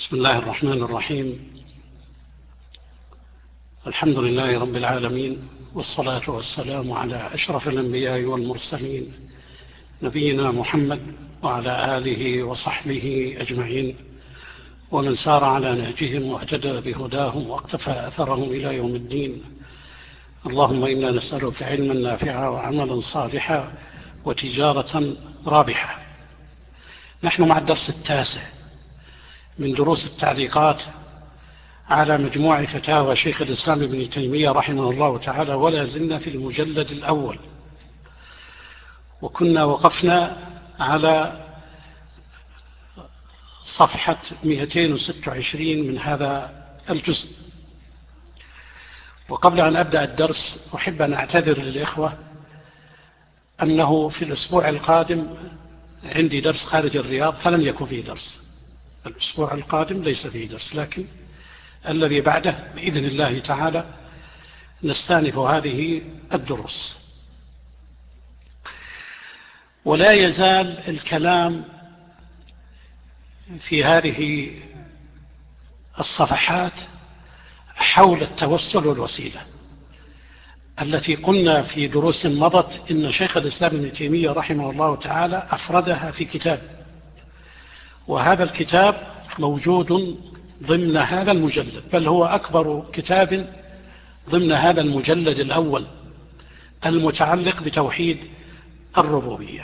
بسم الله الرحمن الرحيم. الحمد لله رب العالمين، والصلاة والسلام على أشرف الأنبياء والمرسلين، نبينا محمد وعلى آله وصحبه أجمعين، ومن سار على نهجهم واهتدى بهداهم واقتفى أثرهم إلى يوم الدين. اللهم إنا نسألك علما نافعا وعملا صالحا وتجارة رابحة. نحن مع الدرس التاسع من دروس التعليقات على مجموع فتاوى شيخ الإسلام ابن تيمية رحمه الله تعالى، ولا زلنا في المجلد الأول، وكنا وقفنا على صفحة 226 من هذا الجزء. وقبل أن أبدأ الدرس أحب أن أعتذر للإخوة أنه في الأسبوع القادم عندي درس خارج الرياض، فلن يكون فيه درس الأسبوع القادم، ليس فيه درس، لكن الذي بعده بإذن الله تعالى نستأنف هذه الدروس. ولا يزال الكلام في هذه الصفحات حول التوسل والوسيلة التي قلنا في دروس مضت إن شيخ الإسلام ابن تيمية رحمه الله تعالى أفردها في كتاب، وهذا الكتاب موجود ضمن هذا المجلد، بل هو أكبر كتاب ضمن هذا المجلد الأول المتعلق بتوحيد الربوبية.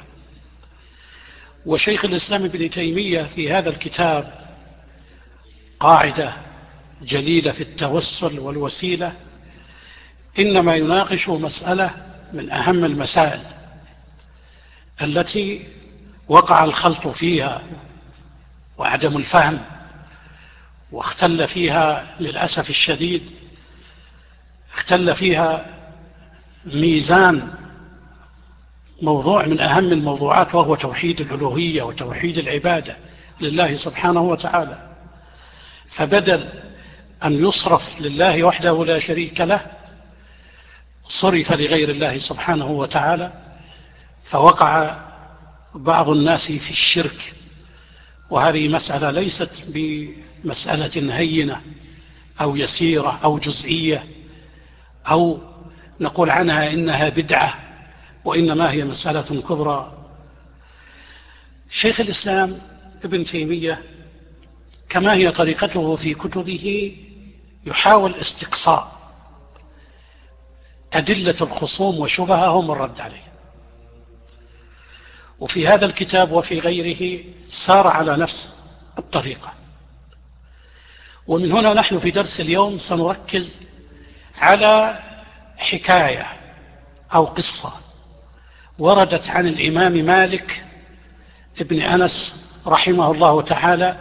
وشيخ الإسلام ابن تيمية في هذا الكتاب قاعدة جليلة في التوسل والوسيلة، إنما يناقش مسألة من أهم المسائل التي وقع الخلط فيها وعدم الفهم، واختل فيها للأسف الشديد، اختل فيها ميزان موضوع من أهم الموضوعات، وهو توحيد الألوهية وتوحيد العبادة لله سبحانه وتعالى. فبدل أن يصرف لله وحده لا شريك له، صرف لغير الله سبحانه وتعالى، فوقع بعض الناس في الشرك. وهذه مسألة ليست بمسألة هينة أو يسيرة أو جزئية أو نقول عنها إنها بدعة، وإنما هي مسألة كبرى. شيخ الإسلام ابن تيمية كما هي طريقته في كتبه يحاول استقصاء أدلة الخصوم وشبههم والرد عليه، وفي هذا الكتاب وفي غيره سار على نفس الطريقة. ومن هنا نحن في درس اليوم سنركز على حكاية أو قصة وردت عن الإمام مالك ابن أنس رحمه الله تعالى.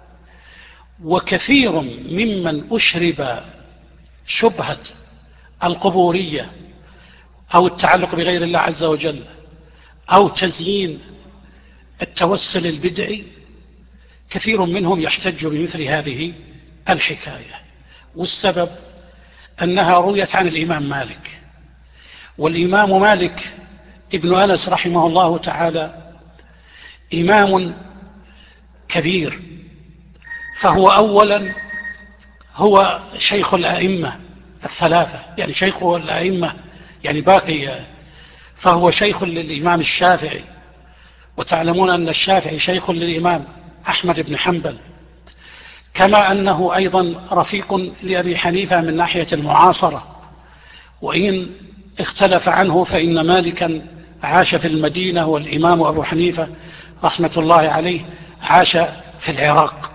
وكثير ممن أشرب شبهة القبورية أو التعلق بغير الله عز وجل أو تزيين التوسل البدعي، كثير منهم يحتج بمثل هذه الحكاية، والسبب أنها رويت عن الإمام مالك. والإمام مالك ابن أنس رحمه الله تعالى إمام كبير، فهو أولا هو شيخ الأئمة الثلاثة، يعني شيخ الأئمة يعني باقي، فهو شيخ للإمام الشافعي، وتعلمون أن الشافعي شيخ للإمام أحمد بن حنبل، كما أنه أيضا رفيق لأبي حنيفة من ناحية المعاصرة، وإن اختلف عنه فإن مالكا عاش في المدينة، والإمام أبو حنيفة رحمة الله عليه عاش في العراق.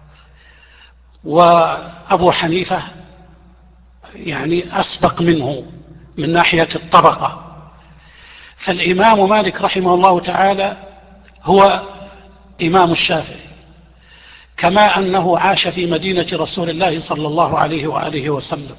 وأبو حنيفة يعني أسبق منه من ناحية الطبقة. فالإمام مالك رحمه الله تعالى هو إمام الشافعي، كما أنه عاش في مدينة رسول الله صلى الله عليه وآله وسلم،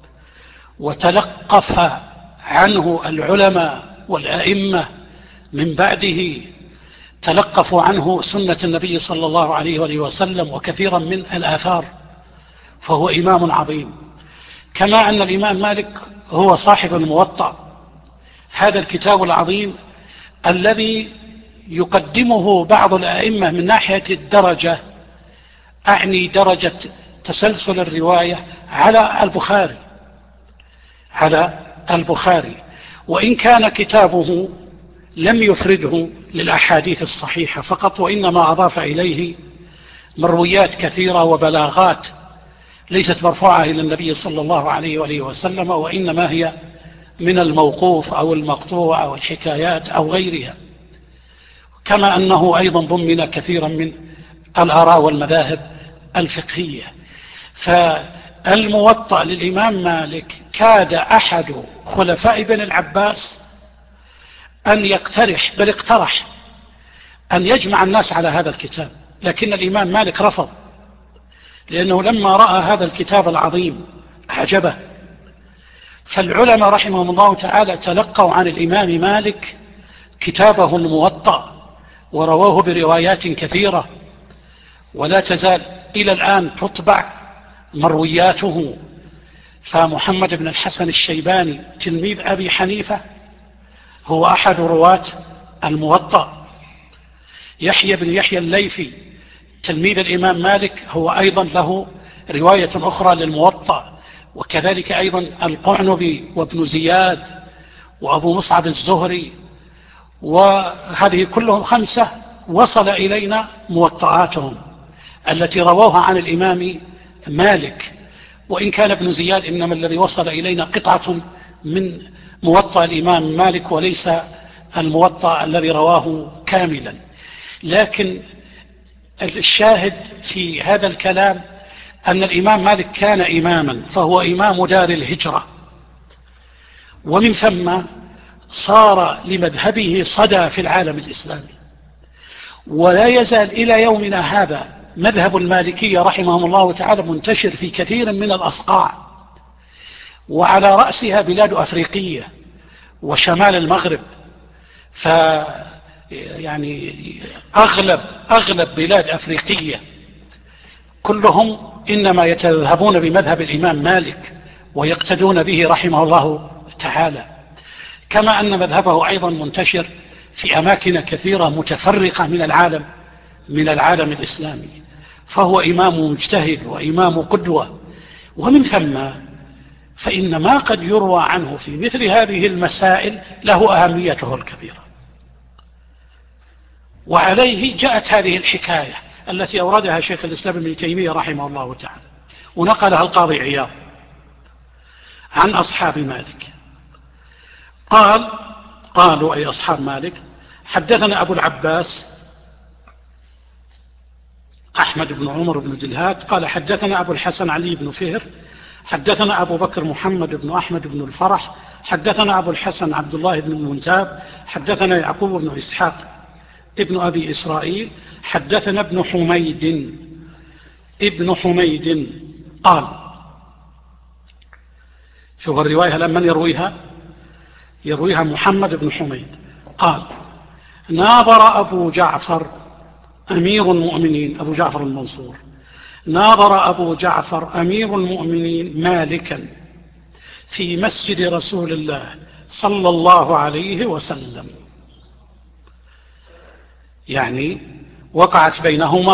وتلقف عنه العلماء والأئمة من بعده، تلقفوا عنه سنة النبي صلى الله عليه وآله وسلم وكثيرا من الآثار، فهو إمام عظيم. كما أن الإمام مالك هو صاحب الموطأ، هذا الكتاب العظيم الذي يقدمه بعض الأئمة من ناحية الدرجة أعني درجة تسلسل الرواية على البخاري، وإن كان كتابه لم يفرده للأحاديث الصحيحة فقط، وإنما أضاف إليه مرويات كثيرة وبلاغات ليست مرفوعة إلى النبي صلى الله عليه وآله وسلم، وإنما هي من الموقوف أو المقطوع أو الحكايات أو غيرها، كما أنه أيضا ضمن كثيرا من الآراء والمذاهب الفقهية. فالموطأ للإمام مالك كاد أحد خلفاء بن العباس أن يقترح، بل اقترح أن يجمع الناس على هذا الكتاب، لكن الإمام مالك رفض، لأنه لما رأى هذا الكتاب العظيم أعجبه. فالعلماء رحمهم الله تعالى تلقوا عن الإمام مالك كتابه الموطأ ورواه بروايات كثيرة، ولا تزال إلى الآن تطبع مروياته. فمحمد بن الحسن الشيباني تلميذ أبي حنيفة هو أحد رواة الموطأ. يحيى بن يحيى الليثي تلميذ الإمام مالك هو أيضا له رواية أخرى للموطأ، وكذلك أيضا القعنبي وابن زياد وأبو مصعب الزهري، وهذه كلهم 5 وصل إلينا موطئاتهم التي رووها عن الإمام مالك، وإن كان ابن زياد إنما الذي وصل إلينا قطعة من موطأ الإمام مالك وليس الموطأ الذي رواه كاملا. لكن الشاهد في هذا الكلام أن الإمام مالك كان إماما، فهو إمام دار الهجرة، ومن ثم صار لمذهبه صدى في العالم الإسلامي، ولا يزال إلى يومنا هذا مذهب المالكية رحمهم الله تعالى منتشر في كثير من الأصقاع، وعلى رأسها بلاد أفريقية وشمال المغرب. يعني أغلب بلاد أفريقية كلهم إنما يتذهبون بمذهب الإمام مالك ويقتدون به رحمه الله تعالى، كما أن مذهبه أيضا منتشر في أماكن كثيرة متفرقة من العالم الإسلامي، فهو إمام مجتهد وإمام قدوة. ومن ثم فإن ما قد يروى عنه في مثل هذه المسائل له أهميته الكبيرة. وعليه جاءت هذه الحكاية التي أوردها شيخ الإسلام ابن تيمية رحمه الله تعالى، ونقلها القاضي عياض عن أصحاب مالك. قالوا أي أصحاب مالك: حدثنا أبو العباس أحمد بن عمر بن دلهات قال حدثنا أبو الحسن علي بن فهر حدثنا أبو بكر محمد بن أحمد بن الفرح حدثنا أبو الحسن عبد الله بن المنتاب حدثنا يعقوب بن إسحاق ابن أبي إسرائيل حدثنا ابن حميد قال. شوف الرواية لمن يرويها محمد بن حميد قال: ناظر أبو جعفر أمير المؤمنين، أبو جعفر المنصور، ناظر أبو جعفر أمير المؤمنين مالكا في مسجد رسول الله صلى الله عليه وسلم. يعني وقعت بينهما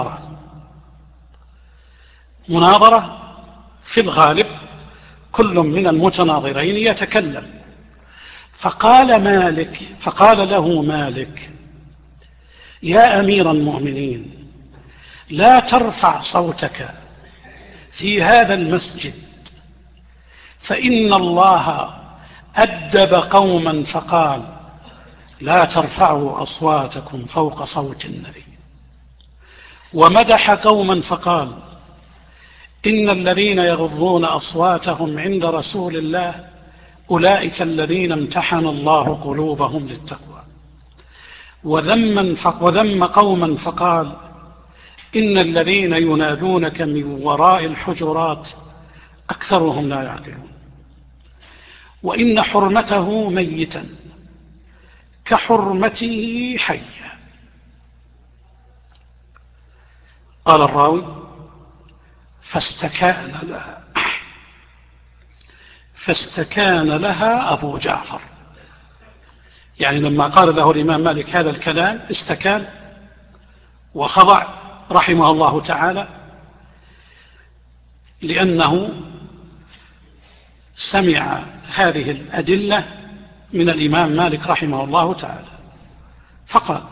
مناظرة في الغالب كل من المتناظرين يتكلم. فقال له مالك: يا أمير المؤمنين، لا ترفع صوتك في هذا المسجد، فإن الله أدب قوما فقال: لا ترفعوا أصواتكم فوق صوت النبي، ومدح قوما فقال: إن الذين يغضون أصواتهم عند رسول الله أولئك الذين امتحن الله قلوبهم للتقوى، وذم قوما فقال: إن الذين ينادونك من وراء الحجرات أكثرهم لا يعقلون، وإن حرمته ميتا كحرمته حيا. قال الراوي: فاستكان لها أبو جعفر. يعني لما قال له الإمام مالك هذا الكلام استكان وخضع رحمه الله تعالى، لأنه سمع هذه الأدلة من الإمام مالك رحمه الله تعالى، فقال: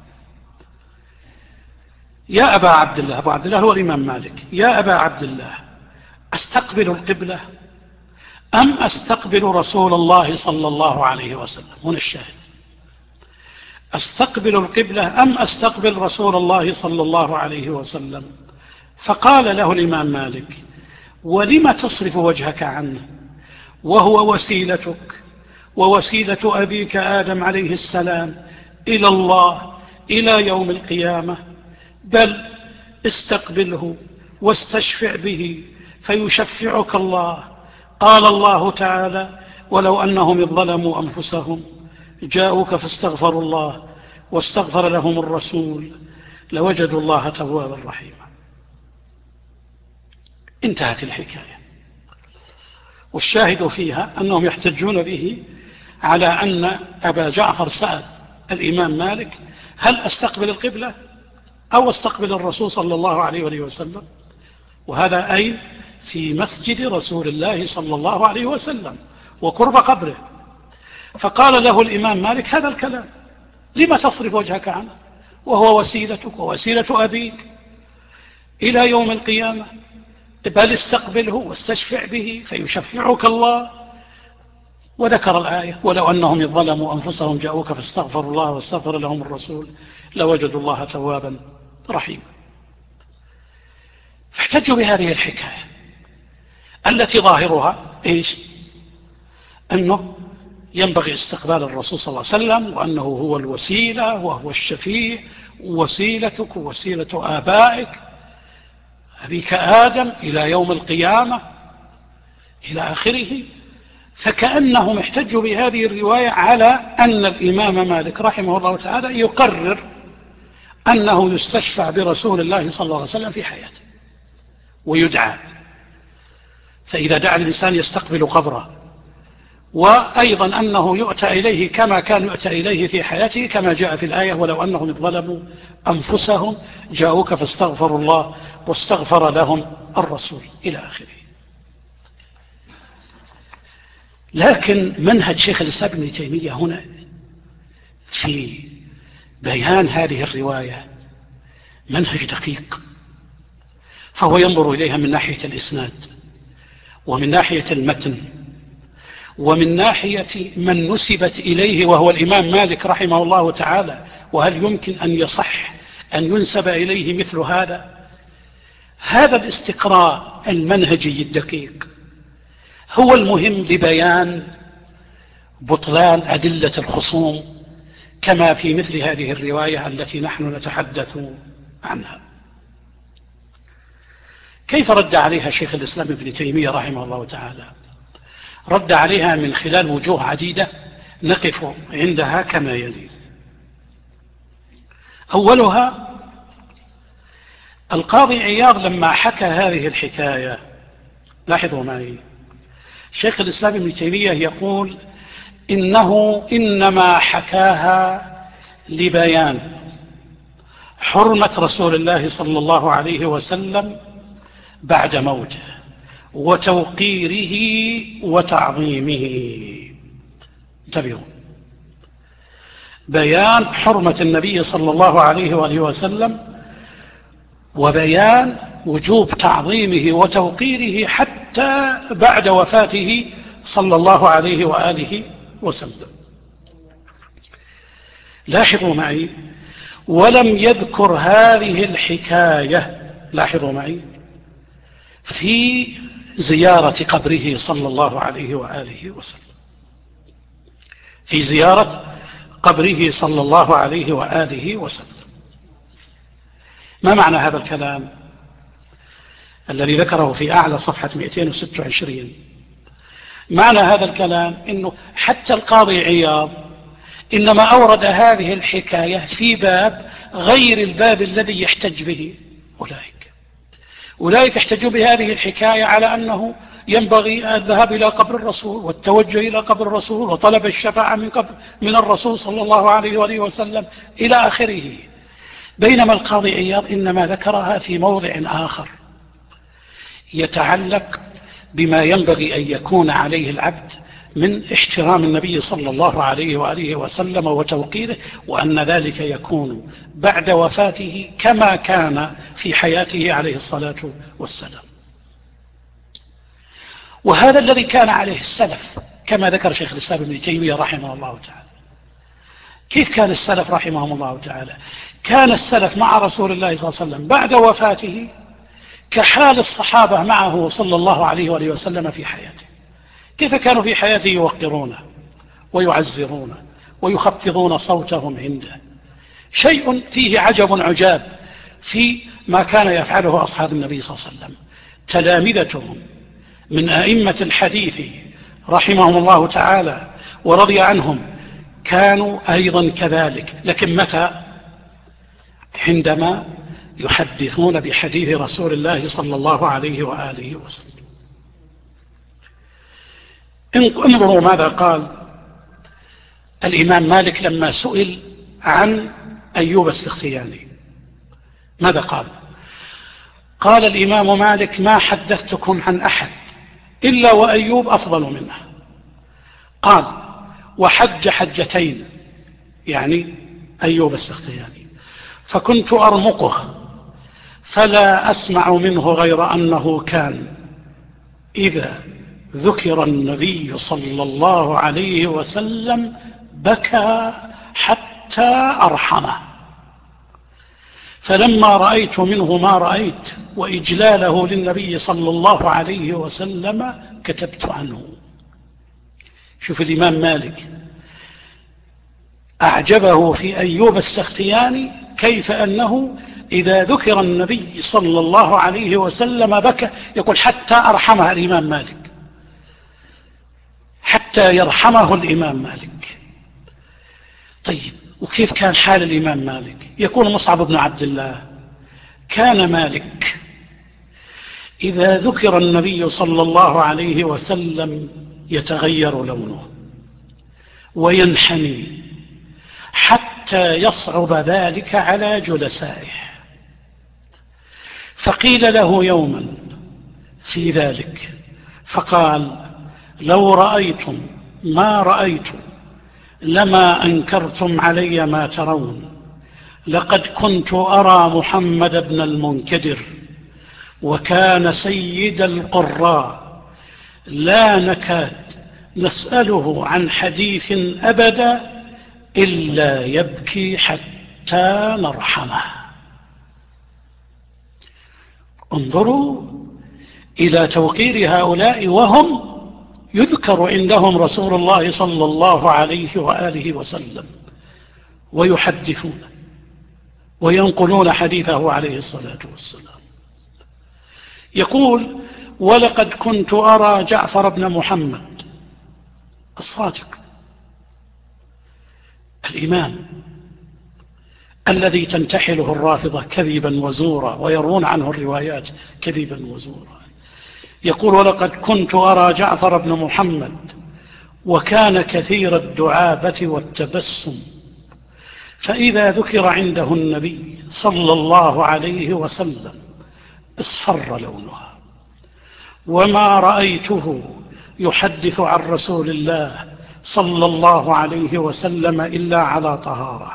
يا أبا عبد الله، أبو عبد الله هو الإمام مالك، يا أبا عبد الله، أستقبل القبلة أم أستقبل رسول الله صلى الله عليه وسلم؟ هنا الشاهد: أستقبل القبلة أم أستقبل رسول الله صلى الله عليه وسلم؟ فقال له الإمام مالك: ولم تصرف وجهك عنه وهو وسيلتك ووسيلة أبيك آدم عليه السلام إلى الله إلى يوم القيامة، بل استقبله واستشفع به فيشفعك الله. قال الله تعالى: ولو أنهم إذ ظلموا أنفسهم جاءوك فاستغفروا الله واستغفر لهم الرسول لوجدوا الله توابا رحيما. انتهت الحكاية. والشاهد فيها أنهم يحتجون به على أن أبا جعفر سأل الإمام مالك: هل أستقبل القبلة أو أستقبل الرسول صلى الله عليه وسلم؟ وهذا أين؟ في مسجد رسول الله صلى الله عليه وسلم وقرب قبره. فقال له الإمام مالك هذا الكلام: لما تصرف وجهك عنه وهو وسيلتك ووسيلة أبيك إلى يوم القيامة، بل استقبله واستشفع به فيشفعك الله. وذكر الآية: ولو أنهم إذ ظلموا أنفسهم جاءوك فاستغفروا الله واستغفر لهم الرسول لوجدوا الله توابا رحيما. فاحتجوا بهذه الحكاية التي ظاهرها إيش؟ أنه ينبغي استقبال الرسول صلى الله عليه وسلم، وأنه هو الوسيلة وهو الشفيع، ووسيلتك ووسيلة آبائك أبيك آدم إلى يوم القيامة إلى آخره. فكأنهم احتجوا بهذه الرواية على أن الإمام مالك رحمه الله تعالى يقرر أنه يستشفع برسول الله صلى الله عليه وسلم في حياته ويدعى. فإذا دعا الإنسان يستقبل قبره، وأيضا أنه يؤتى إليه كما كان يؤتى إليه في حياته، كما جاء في الآية: ولو أنهم ظلموا أنفسهم جاءوك فاستغفروا الله واستغفر لهم الرسول إلى آخره. لكن منهج شيخ الإسلام ابن تيمية هنا في بيان هذه الرواية منهج دقيق، فهو ينظر إليها من ناحية الإسناد ومن ناحية المتن ومن ناحية من نسبت إليه وهو الإمام مالك رحمه الله تعالى، وهل يمكن أن يصح أن ينسب إليه مثل هذا؟ هذا الاستقراء المنهجي الدقيق هو المهم لبيان بطلان أدلة الخصوم كما في مثل هذه الرواية التي نحن نتحدث عنها. كيف رد عليها شيخ الإسلام ابن تيمية رحمه الله تعالى؟ رد عليها من خلال وجوه عديدة نقف عندها كما يلي. أولها: القاضي عياض لما حكى هذه الحكاية، لاحظوا معي، شيخ الإسلام ابن تيمية يقول إنه إنما حكاها لبيان حرمة رسول الله صلى الله عليه وسلم بعد موته وتوقيره وتعظيمه. انتبهوا: بيان حرمة النبي صلى الله عليه وآله وسلم، وبيان وجوب تعظيمه وتوقيره حتى بعد وفاته صلى الله عليه وآله وسلم. لاحظوا معي: ولم يذكر هذه الحكاية، لاحظوا معي، في زيارة قبره صلى الله عليه وآله وسلم، في زيارة قبره صلى الله عليه وآله وسلم. ما معنى هذا الكلام الذي ذكره في أعلى صفحة 226؟ معنى هذا الكلام إنه حتى القاضي عياض إنما أورد هذه الحكاية في باب غير الباب الذي يحتج به أولئك يحتجوا بهذه الحكاية على أنه ينبغي الذهاب إلى قبر الرسول والتوجه إلى قبر الرسول وطلب الشفاعة من الرسول صلى الله عليه وآله وسلم إلى آخره. بينما القاضي عياض إنما ذكرها في موضع آخر يتعلق بما ينبغي أن يكون عليه العبد من احترام النبي صلى الله عليه وآله وسلم وتوقيره، وأن ذلك يكون بعد وفاته كما كان في حياته عليه الصلاة والسلام. وهذا الذي كان عليه السلف كما ذكر شيخ الإسلام ابن تيمية رحمه الله تعالى. كيف كان السلف رحمهم الله تعالى؟ كان السلف مع رسول الله صلى الله عليه وسلم بعد وفاته كحال الصحابة معه صلى الله عليه وآله وسلم في حياته. كيف كانوا في حياته يوقرونه ويعزرونه ويخفضون صوتهم عنده. شيء فيه عجب عجاب في ما كان يفعله أصحاب النبي صلى الله عليه وسلم. تلامذتهم من أئمة الحديث رحمهم الله تعالى ورضي عنهم كانوا أيضا كذلك، لكن متى؟ عندما يحدثون بحديث رسول الله صلى الله عليه وآله وسلم. انظروا ماذا قال الإمام مالك لما سئل عن أيوب السختياني. ماذا قال؟ قال الإمام مالك: ما حدثتكم عن أحد إلا وأيوب أفضل منه. قال: وحج حجتين، يعني أيوب السختياني، فكنت أرمقه فلا أسمع منه غير أنه كان إذا ذكر النبي صلى الله عليه وسلم بكى حتى أرحمه، فلما رأيت منه ما رأيت وإجلاله للنبي صلى الله عليه وسلم كتبت عنه. شوف الإمام مالك أعجبه في أيوب السختياني كيف أنه إذا ذكر النبي صلى الله عليه وسلم بكى، يقول حتى أرحمه الإمام مالك، حتى يرحمه الإمام مالك. طيب، وكيف كان حال الإمام مالك؟ يقول مصعب بن عبد الله: كان مالك إذا ذكر النبي صلى الله عليه وسلم يتغير لونه وينحني حتى يصعب ذلك على جلسائه. فقيل له يوما في ذلك فقال: لو رأيتم ما رأيت لما أنكرتم علي ما ترون، لقد كنت أرى محمد بن المنكدر وكان سيد القراء لا نكاد نسأله عن حديث أبدا إلا يبكي حتى نرحمه. انظروا إلى توقير هؤلاء وهم يذكر عندهم رسول الله صلى الله عليه وآله وسلم ويحدثون وينقلون حديثه عليه الصلاة والسلام. يقول: ولقد كنت أرى جعفر بن محمد الصادق الإمام الذي تنتحله الرافضة كذبا وزورا ويرون عنه الروايات كذبا وزورا. يقول: ولقد كنت أرى جعفر بن محمد وكان كثير الدعابة والتبسم، فإذا ذكر عنده النبي صلى الله عليه وسلم اصفر لونها، وما رأيته يحدث عن رسول الله صلى الله عليه وسلم إلا على طهارة.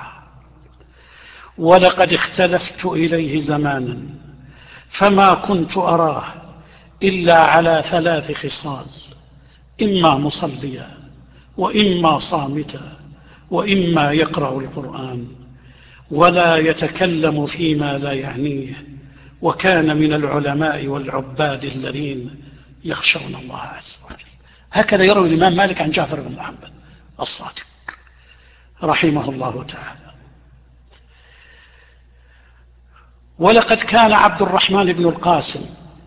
ولقد اختلفت إليه زمانا فما كنت أراه إلا على 3 خصال: إما مصليا وإما صامتا وإما يقرأ القرآن ولا يتكلم فيما لا يعنيه، وكان من العلماء والعباد الذين يخشون الله عز وجل. هكذا يروي الإمام مالك عن جعفر بن محمد الصادق رحمه الله تعالى. ولقد كان عبد الرحمن بن القاسم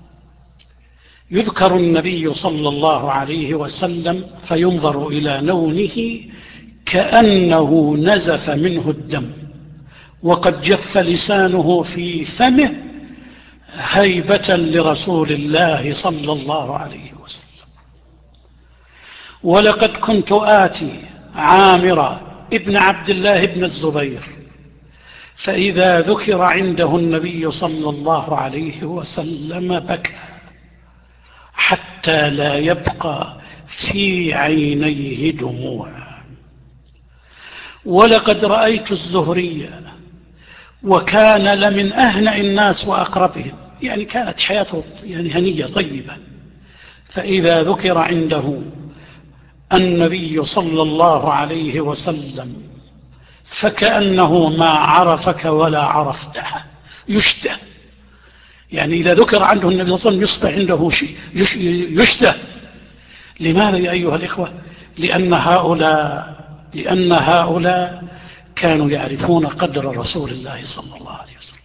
يذكر النبي صلى الله عليه وسلم فينظر إلى لونه كأنه نزف منه الدم، وقد جف لسانه في فمه هيبة لرسول الله صلى الله عليه وسلم. ولقد كنت آتي عامر ابن عبد الله بن الزبير فإذا ذكر عنده النبي صلى الله عليه وسلم بكى حتى لا يبقى في عينيه دموع. ولقد رأيت الزهري وكان لمن أهنأ الناس وأقربهم، يعني كانت حياته يعني هنية طيبة، فإذا ذكر عنده النبي صلى الله عليه وسلم فكأنه ما عرفك ولا عرفته، يشتهى. يعني إذا ذكر عنده النبي صلى الله عليه وسلم يصبح عنده شيء يشتهى. لماذا يا أيها الإخوة؟ لأن هؤلاء كانوا يعرفون قدر رسول الله صلى الله عليه وسلم،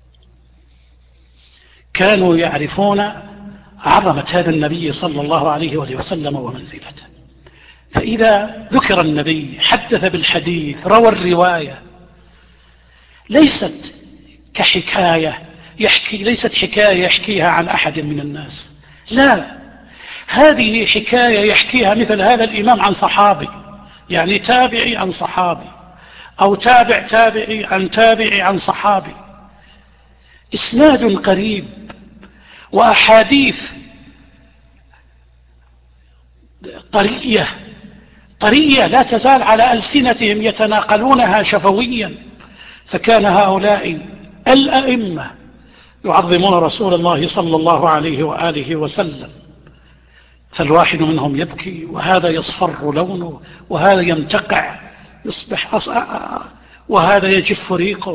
كانوا يعرفون عظمة هذا النبي صلى الله عليه وسلم ومنزلته. فإذا ذكر النبي حدث بالحديث، روى الرواية، ليست كحكاية ليست حكاية يحكيها عن أحد من الناس، لا، هذه حكاية يحكيها مثل هذا الإمام عن صحابي، يعني تابعي عن صحابي، أو تابعي عن تابعي عن صحابي، إسناد قريب وأحاديث طرية لا تزال على ألسنتهم يتناقلونها شفويا. فكان هؤلاء الأئمة يعظمون رسول الله صلى الله عليه وآله وسلم، فالواحد منهم يبكي، وهذا يصفر لونه، وهذا يمتقع يصبح وهذا يجف ريقه.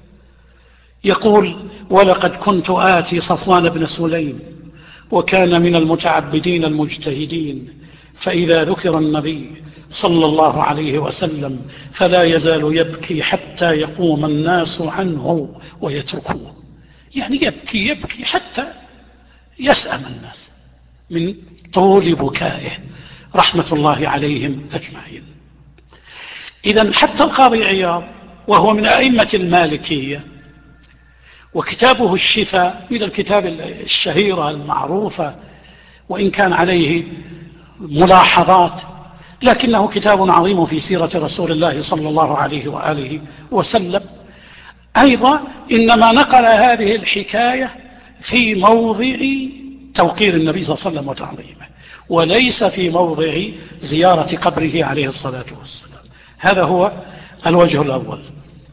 يقول: ولقد كنت آتي صفوان بن سليم وكان من المتعبدين المجتهدين، فإذا ذكر النبي صلى الله عليه وسلم فلا يزال يبكي حتى يقوم الناس عنه ويتركوه. يعني يبكي حتى يسأم الناس من طول بكائه رحمة الله عليهم أجمعين. إذن حتى القاضي عياض وهو من أئمة المالكية، وكتابه الشفاء من الكتاب الشهيرة المعروفة، وإن كان عليه ملاحظات، لكنه كتاب عظيم في سيرة رسول الله صلى الله عليه وآله وسلم، أيضا إنما نقل هذه الحكاية في موضع توقير النبي صلى الله عليه وسلم وتعظيمه، وليس في موضع زيارة قبره عليه الصلاة والسلام. هذا هو الوجه الأول.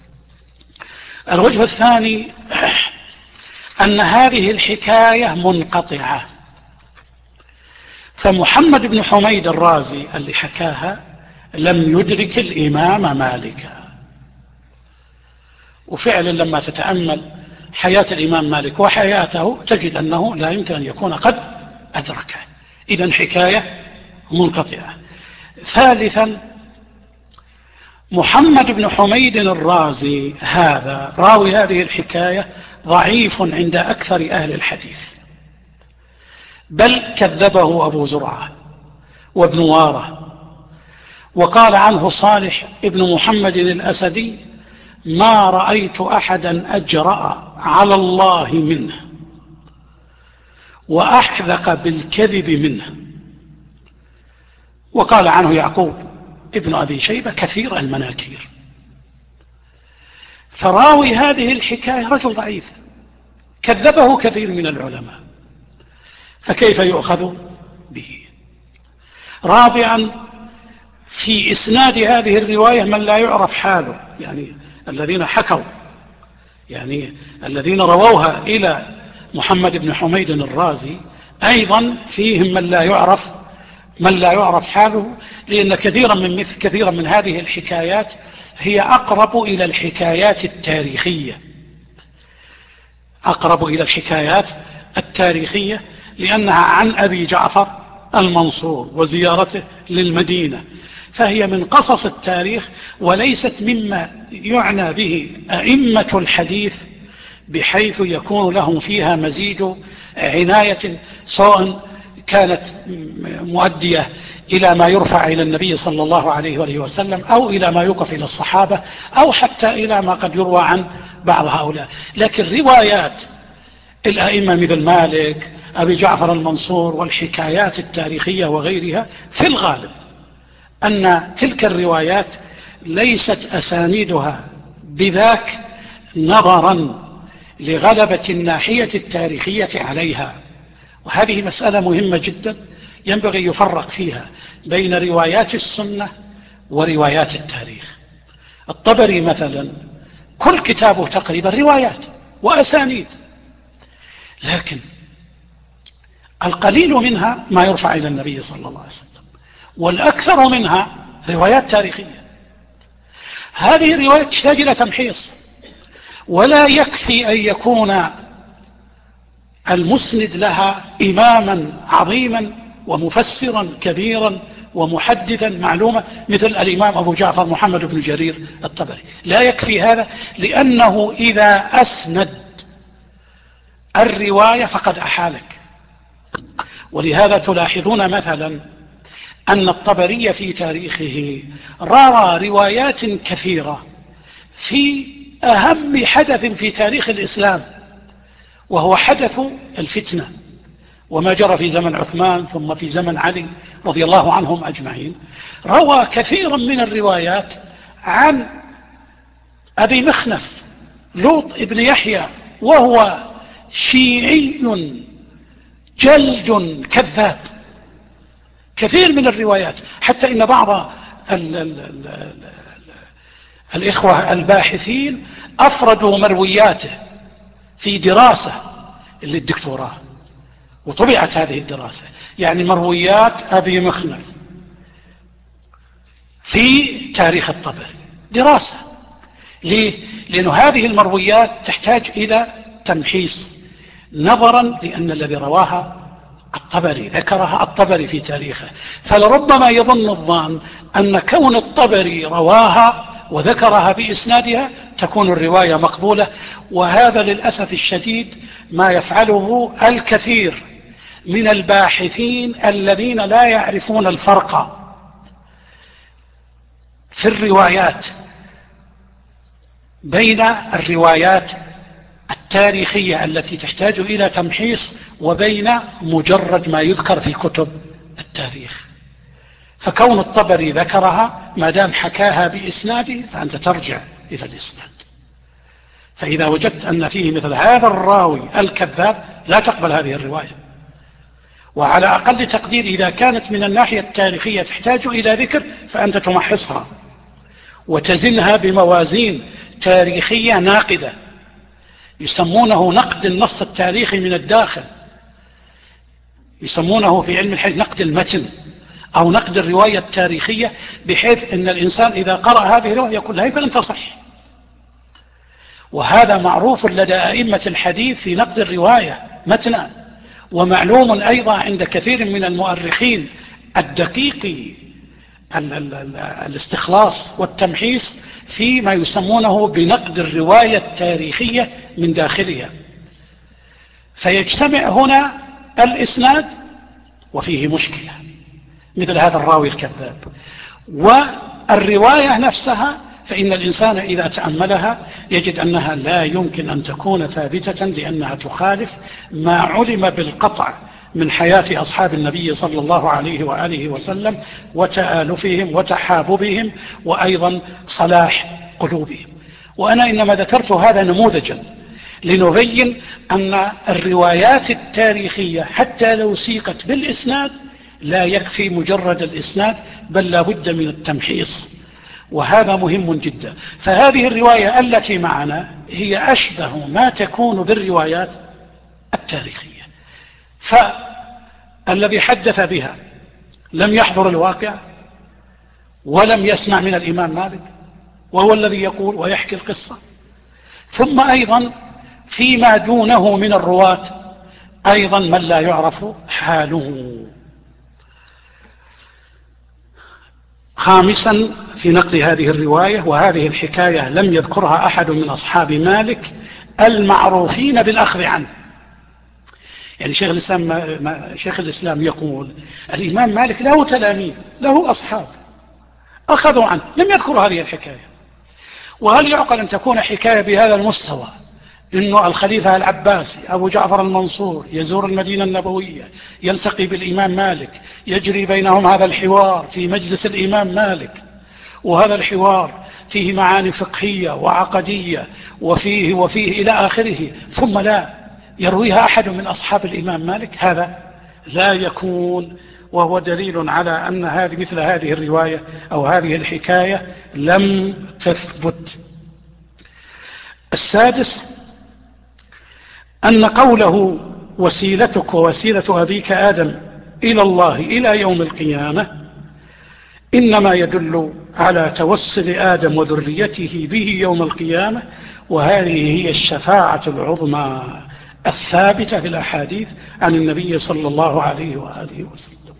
الوجه الثاني أن هذه الحكاية منقطعة، فمحمد بن حميد الرازي اللي حكاها لم يدرك الإمام مالك. وفعلا لما تتأمل حياة الإمام مالك وحياته تجد أنه لا يمكن أن يكون قد أدركه. إذن حكاية منقطعة. ثالثا، محمد بن حميد الرازي هذا راوي هذه الحكاية ضعيف عند أكثر أهل الحديث، بل كذبه أبو زرعة وابن وارة. وقال عنه صالح ابن محمد الأسدي: ما رأيت أحدا أجرأ على الله منه وأحذق بالكذب منه. وقال عنه يعقوب ابن أبي شيبة: كثير المناكير. فراوي هذه الحكاية رجل ضعيف كذبه كثير من العلماء، فكيف يؤخذ به؟ رابعا، في إسناد هذه الرواية من لا يعرف حاله، يعني الذين حكوا، يعني الذين رووها إلى محمد بن حميد الرازي أيضا فيهم من لا يعرف حاله، لأن كثيرا من هذه الحكايات هي أقرب إلى الحكايات التاريخية، لأنها عن أبي جعفر المنصور وزيارته للمدينة، فهي من قصص التاريخ وليست مما يعنى به أئمة الحديث، بحيث يكون لهم فيها مزيد عناية، سواء كانت مؤدية إلى ما يرفع إلى النبي صلى الله عليه وآله وسلم، أو إلى ما يوقف إلى الصحابة، أو حتى إلى ما قد يروى عن بعض هؤلاء. لكن روايات الأئمة مثل مالك، أبي جعفر المنصور، والحكايات التاريخية وغيرها، في الغالب أن تلك الروايات ليست أسانيدها بذاك نظرا لغلبة الناحية التاريخية عليها. وهذه مسألة مهمة جدا ينبغي يفرق فيها بين روايات السنة وروايات التاريخ. الطبري مثلا كل كتابه تقريبا روايات وأسانيد، لكن القليل منها ما يرفع إلى النبي صلى الله عليه وسلم، والأكثر منها روايات تاريخية. هذه الروايات تحتاج إلى تمحيص، ولا يكفي أن يكون المسند لها إماما عظيما ومفسرا كبيرا ومحدثا معلومة مثل الإمام أبو جعفر محمد بن جرير الطبري. لا يكفي هذا، لأنه إذا أسند الرواية فقد أحالك. ولهذا تلاحظون مثلا أن الطبري في تاريخه روى روايات كثيرة في أهم حدث في تاريخ الإسلام، وهو حدث الفتنة وما جرى في زمن عثمان ثم في زمن علي رضي الله عنهم أجمعين. روى كثيرا من الروايات عن أبي مخنف لوط ابن يحيى، وهو شيعي جلد كذاب. كثير من الروايات، حتى إن بعض الإخوة الباحثين أفردوا مروياته في دراسة للدكتوراه، وطبعت هذه الدراسة، يعني مرويات أبي مخنف في تاريخ الطبري، دراسة. ليه؟ لأن هذه المرويات تحتاج إلى تمحيص، نظرا لأن الذي رواها الطبري ذكرها الطبري في تاريخه، فلربما يظن الظان أن كون الطبري رواها وذكرها بإسنادها تكون الرواية مقبولة. وهذا للأسف الشديد ما يفعله الكثير من الباحثين الذين لا يعرفون الفرق في الروايات بين الروايات التاريخية التي تحتاج إلى تمحيص وبين مجرد ما يذكر في كتب التاريخ. فكون الطبري ذكرها ما دام حكاها بإسناده فأنت ترجع إلى الإسناد. فإذا وجدت أن فيه مثل هذا الراوي الكذاب لا تقبل هذه الرواية. وعلى أقل تقدير إذا كانت من الناحية التاريخية تحتاج إلى ذكر فأنت تمحصها وتزنها بموازين تاريخية ناقدة، يسمونه نقد النص التاريخي من الداخل، يسمونه في علم الحديث نقد المتن أو نقد الرواية التاريخية، بحيث أن الإنسان إذا قرأ هذه الرواية يقول لها فلن تصح. وهذا معروف لدى أئمة الحديث في نقد الرواية متنا، ومعلوم أيضا عند كثير من المؤرخين الدقيق الاستخلاص والتمحيص فيما يسمونه بنقد الرواية التاريخية من داخلها. فيجتمع هنا الإسناد وفيه مشكلة مثل هذا الراوي الكذاب، والرواية نفسها فإن الإنسان إذا تأملها يجد أنها لا يمكن أن تكون ثابتة، لأنها تخالف ما علم بالقطع من حياة أصحاب النبي صلى الله عليه وآله وسلم وتآلفهم وتحاببهم وأيضا صلاح قلوبهم. وأنا إنما ذكرت هذا نموذجا لنبين أن الروايات التاريخية حتى لو سيقت بالإسناد لا يكفي مجرد الإسناد، بل لا بد من التمحيص، وهذا مهم جدا. فهذه الرواية التي معنا هي أشبه ما تكون بالروايات التاريخية، فالذي حدث بها لم يحضر الواقع ولم يسمع من الإمام مالك وهو الذي يقول ويحكي القصة، ثم أيضا فيما دونه من الرواة أيضا من لا يعرف حاله. خامسا في نقل هذه الرواية، وهذه الحكاية لم يذكرها أحد من أصحاب مالك المعروفين بالأخذ عنه. يعني شيخ الإسلام يقول الإمام مالك له تلاميذ له أصحاب أخذوا عنه، لم يذكروا هذه الحكاية. وهل يعقل أن تكون حكاية بهذا المستوى، إنه الخليفة العباسي أبو جعفر المنصور يزور المدينة النبوية يلتقي بالإمام مالك، يجري بينهم هذا الحوار في مجلس الإمام مالك، وهذا الحوار فيه معاني فقهية وعقدية وفيه إلى آخره، ثم لا يرويها أحد من أصحاب الإمام مالك، هذا لا يكون، وهو دليل على أن مثل هذه الرواية أو هذه الحكاية لم تثبت. السادس أن قوله وسيلتك ووسيلة أبيك آدم إلى الله إلى يوم القيامة إنما يدل على توسل آدم وذريته به يوم القيامة، وهذه هي الشفاعة العظمى الثابتة في الأحاديث عن النبي صلى الله عليه وآله وسلم.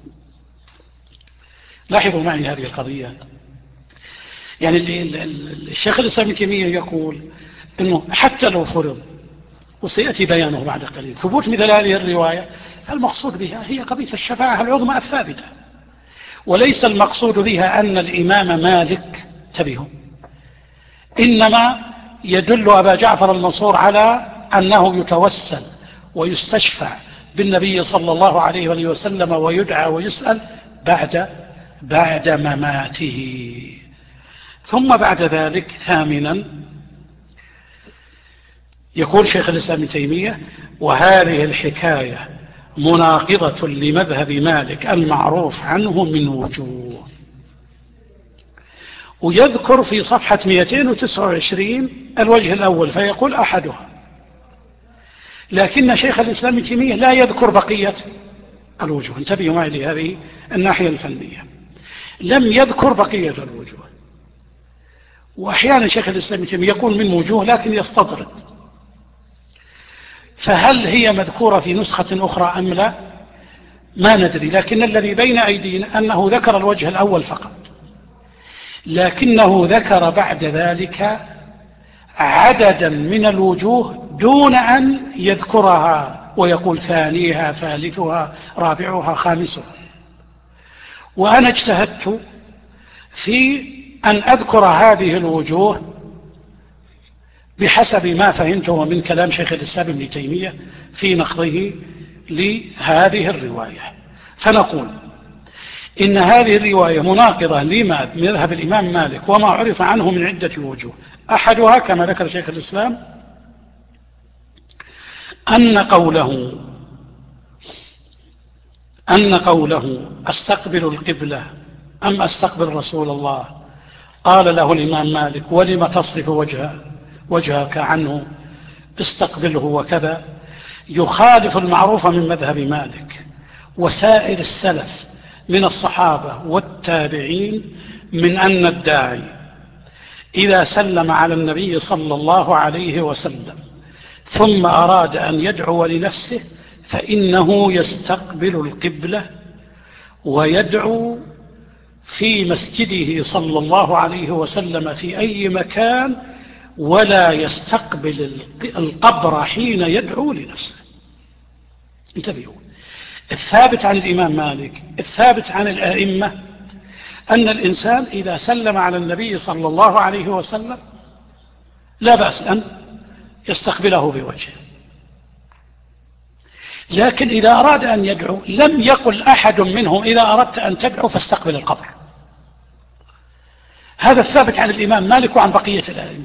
لاحظوا معي هذه القضية. يعني الشيخ الإسلام ابن تيمية يقول إنه حتى لو فرض، وسيأتي بيانه بعد قليل، ثبوت مثل هذه الرواية، المقصود بها هي قضية الشفاعة العظمى الثابتة، وليس المقصود بها أن الإمام مالك تبيه، إنما يدل أبا جعفر المنصور على أنه يتوسل ويستشفع بالنبي صلى الله عليه وسلم ويدعى ويسأل بعد مماته. ثم بعد ذلك ثامنا يقول شيخ الإسلام ابن تيمية: وهذه الحكاية مناقضة لمذهب مالك المعروف عنه من وجوه. ويذكر في صفحة 229 الوجه الأول فيقول أحدها، لكن شيخ الإسلام ابن تيمية لا يذكر بقية الوجوه. انتبهوا معي لهذه الناحية الفنية، لم يذكر بقية الوجوه. وأحيانا شيخ الإسلام ابن تيمية يقول من وجوه لكن يستطرد، فهل هي مذكورة في نسخة أخرى أم لا ما ندري، لكن الذي بين أيدينا أنه ذكر الوجه الأول فقط، لكنه ذكر بعد ذلك عددا من الوجوه دون أن يذكرها ويقول ثانيها ثالثها رابعها خامسها. وأنا اجتهدت في أن أذكر هذه الوجوه بحسب ما فهمته من كلام شيخ الإسلام ابن تيمية في نقضه لهذه الرواية. فنقول إن هذه الرواية مناقضة لمذهب الإمام مالك وما عرف عنه من عدة وجوه. أحدها كما ذكر شيخ الإسلام أن قوله أستقبل القبلة أم أستقبل رسول الله، قال له الإمام مالك: ولم تصرف وجهك عنه، استقبله وكذا، يخالف المعروف من مذهب مالك وسائر السلف من الصحابة والتابعين من أن الداعي إذا سلم على النبي صلى الله عليه وسلم ثم أراد أن يدعو لنفسه فإنه يستقبل القبلة ويدعو في مسجده صلى الله عليه وسلم في أي مكان، ولا يستقبل القبر حين يدعو لنفسه. انتبهوا، الثابت عن الإمام مالك، الثابت عن الآئمة، أن الإنسان إذا سلم على النبي صلى الله عليه وسلم لا بأس أن يستقبله بوجهه، لكن إذا أراد أن يدعو لم يقل أحد منهم إذا أردت أن تدعو فاستقبل القبر. هذا الثابت عن الإمام مالك وعن بقية الآئمة،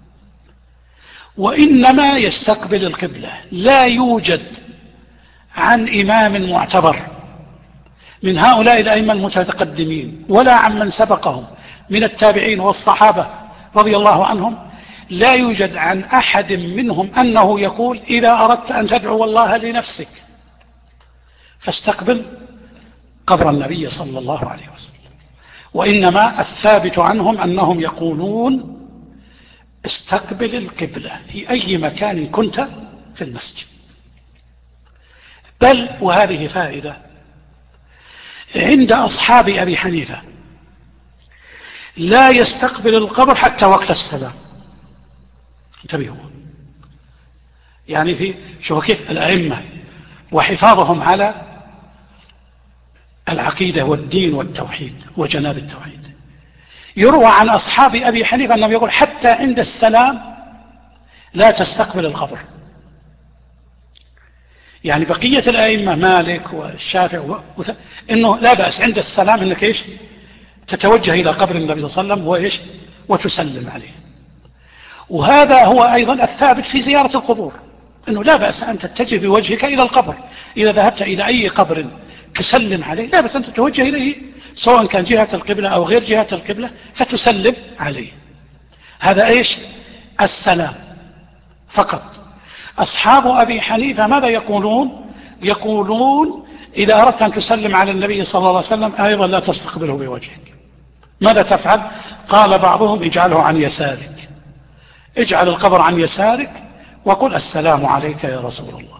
وإنما يستقبل القبلة. لا يوجد عن إمام معتبر من هؤلاء الأئمة المتقدمين ولا عن من سبقهم من التابعين والصحابة رضي الله عنهم، لا يوجد عن أحد منهم أنه يقول إذا أردت أن تدعو الله لنفسك فاستقبل قبر النبي صلى الله عليه وسلم، وإنما الثابت عنهم أنهم يقولون استقبل القبلة في أي مكان كنت في المسجد. بل وهذه فائدة عند أصحاب أبي حنيفة لا يستقبل القبر حتى وقت السلام. انتبهوا، يعني شوفوا كيف الأئمة وحفاظهم على العقيدة والدين والتوحيد وجناب التوحيد. يروى عن أصحاب أبي حنيفة أنهم يقول حتى عند السلام لا تستقبل القبر. يعني بقية الأئمة مالك والشافعي إنه لا بأس عند السلام إنك تتوجه إلى قبر النبي صلى الله عليه وسلم وإيش وتسلم عليه. وهذا هو أيضا الثابت في زيارة القبور، أنه لا بأس أن تتجه بوجهك إلى القبر، إذا ذهبت إلى أي قبر تسلم عليه لا بأس أن تتوجه إليه، سواء كان جهة القبلة أو غير جهة القبلة، فتسلم عليه. هذا إيش السلام فقط. أصحاب أبي حنيفة ماذا يقولون؟ يقولون إذا أردت أن تسلم على النبي صلى الله عليه وسلم أيضا لا تستقبله بوجهك. ماذا تفعل؟ قال بعضهم اجعله عن يسارك، اجعل القبر عن يسارك وقل السلام عليك يا رسول الله.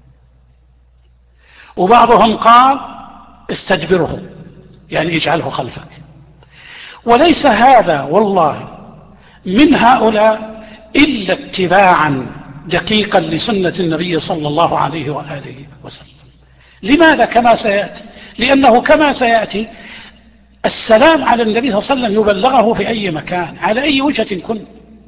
وبعضهم قال استدبره، يعني اجعله خلفك. وليس هذا والله من هؤلاء إلا اتباعا دقيقا لسنة النبي صلى الله عليه وآله وسلم. لماذا؟ كما سيأتي، لأنه كما سيأتي السلام على النبي صلى الله عليه وسلم يبلغه في أي مكان على أي وجهة كن،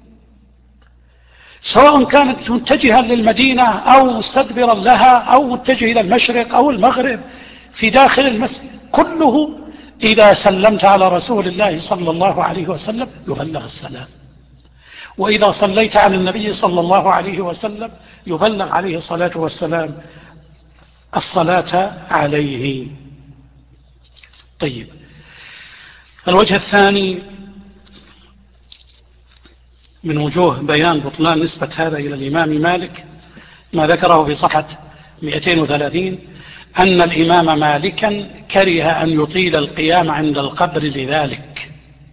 سواء كانت متجها للمدينة أو مستدبرا لها أو متجه إلى المشرق أو المغرب في داخل المسجد، كله إذا سلمت على رسول الله صلى الله عليه وسلم يبلغ السلام. وإذا صليت على النبي صلى الله عليه وسلم يبلغ عليه الصلاة والسلام الصلاة عليه. طيب، الوجه الثاني من وجوه بيان بطلان نسبة هذا إلى الإمام مالك ما ذكره في صفحة 230 أن الإمام مالكا كره أن يطيل القيام عند القبر لذلك.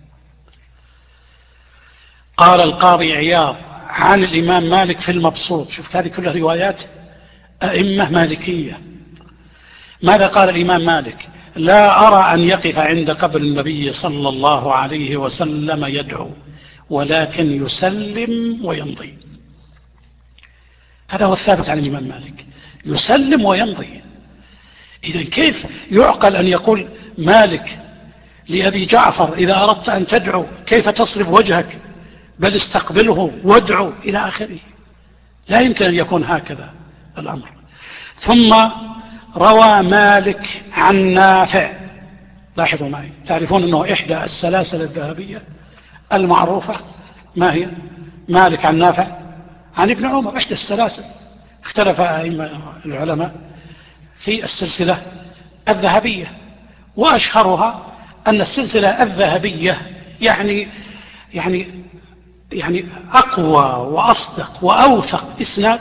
قال القاضي عياض عن الإمام مالك في المبسوط، شوف هذه كلها روايات أئمة مالكية. ماذا قال الإمام مالك؟ لا أرى أن يقف عند قبر النبي صلى الله عليه وسلم يدعو، ولكن يسلم ويمضي. هذا هو الثابت عن الإمام مالك، يسلم ويمضي. إذن كيف يعقل أن يقول مالك لأبي جعفر إذا أردت أن تدعو كيف تصرف وجهك، بل استقبله وادعو إلى آخره؟ لا يمكن أن يكون هكذا الأمر. ثم روى مالك عن نافع، لاحظوا معي، تعرفون أنه إحدى السلاسل الذهبية المعروفة ما هي؟ مالك عن نافع عن ابن عمر، إحدى السلاسل. اختلف أئمة العلماء في السلسلة الذهبية، وأشهرها أن السلسلة الذهبية يعني أقوى وأصدق وأوثق إسناد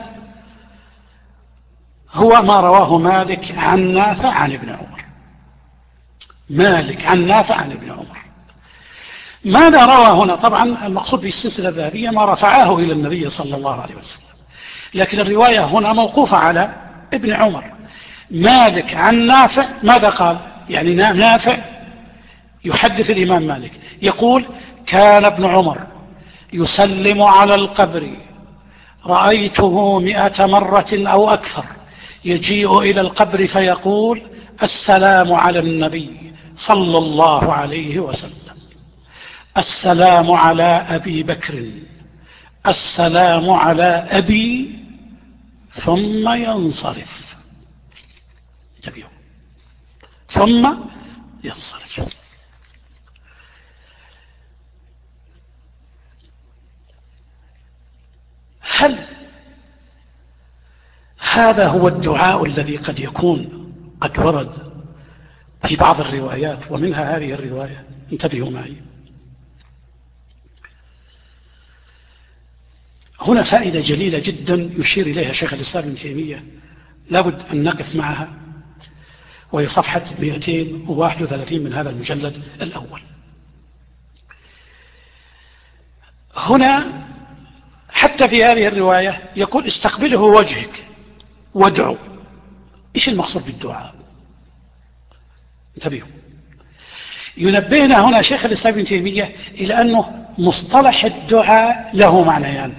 هو ما رواه مالك عن نافع عن ابن عمر. مالك عن نافع عن ابن عمر. ماذا روى هنا؟ طبعا المقصود بالسلسلة الذهبية ما رفعاه إلى النبي صلى الله عليه وسلم، لكن الرواية هنا موقوفة على ابن عمر. مالك عن نافع ماذا قال؟ يعني نافع يحدث الإمام مالك يقول كان ابن عمر يسلم على القبر، رأيته 100 مرة أو أكثر، يجيء إلى القبر فيقول السلام على النبي صلى الله عليه وسلم، السلام على أبي بكر، السلام على أبي، ثم ينصرف. انتبهوا، ثم ينصرف. هل هذا هو الدعاء الذي قد يكون قد ورد في بعض الروايات ومنها هذه الرواية؟ انتبهوا معي، هنا فائدة جليلة جدا يشير إليها شيخ الإسلام ابن تيمية، لابد أن نقف معها، وهي صفحة 231 من هذا المجلد الأول. هنا حتى في هذه الرواية يقول استقبله وجهك وادعو. إيش المقصود بالدعاء؟ انتبهوا، ينبهنا هنا شيخ الإسلام ابن تيمية إلى أنه مصطلح الدعاء له معنيان.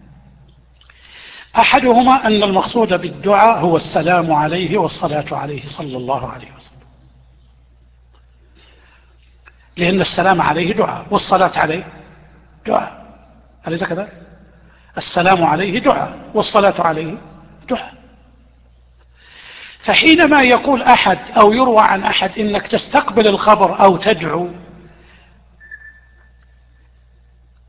أحدهما أن المقصود بالدعاء هو السلام عليه والصلاة عليه صلى الله عليه وسلم، لأن السلام عليه دعاء والصلاة عليه دعاء، أليس كذا؟ السلام عليه دعاء والصلاة عليه دعاء. فحينما يقول أحد أو يروى عن أحد إنك تستقبل الخبر أو تدعو،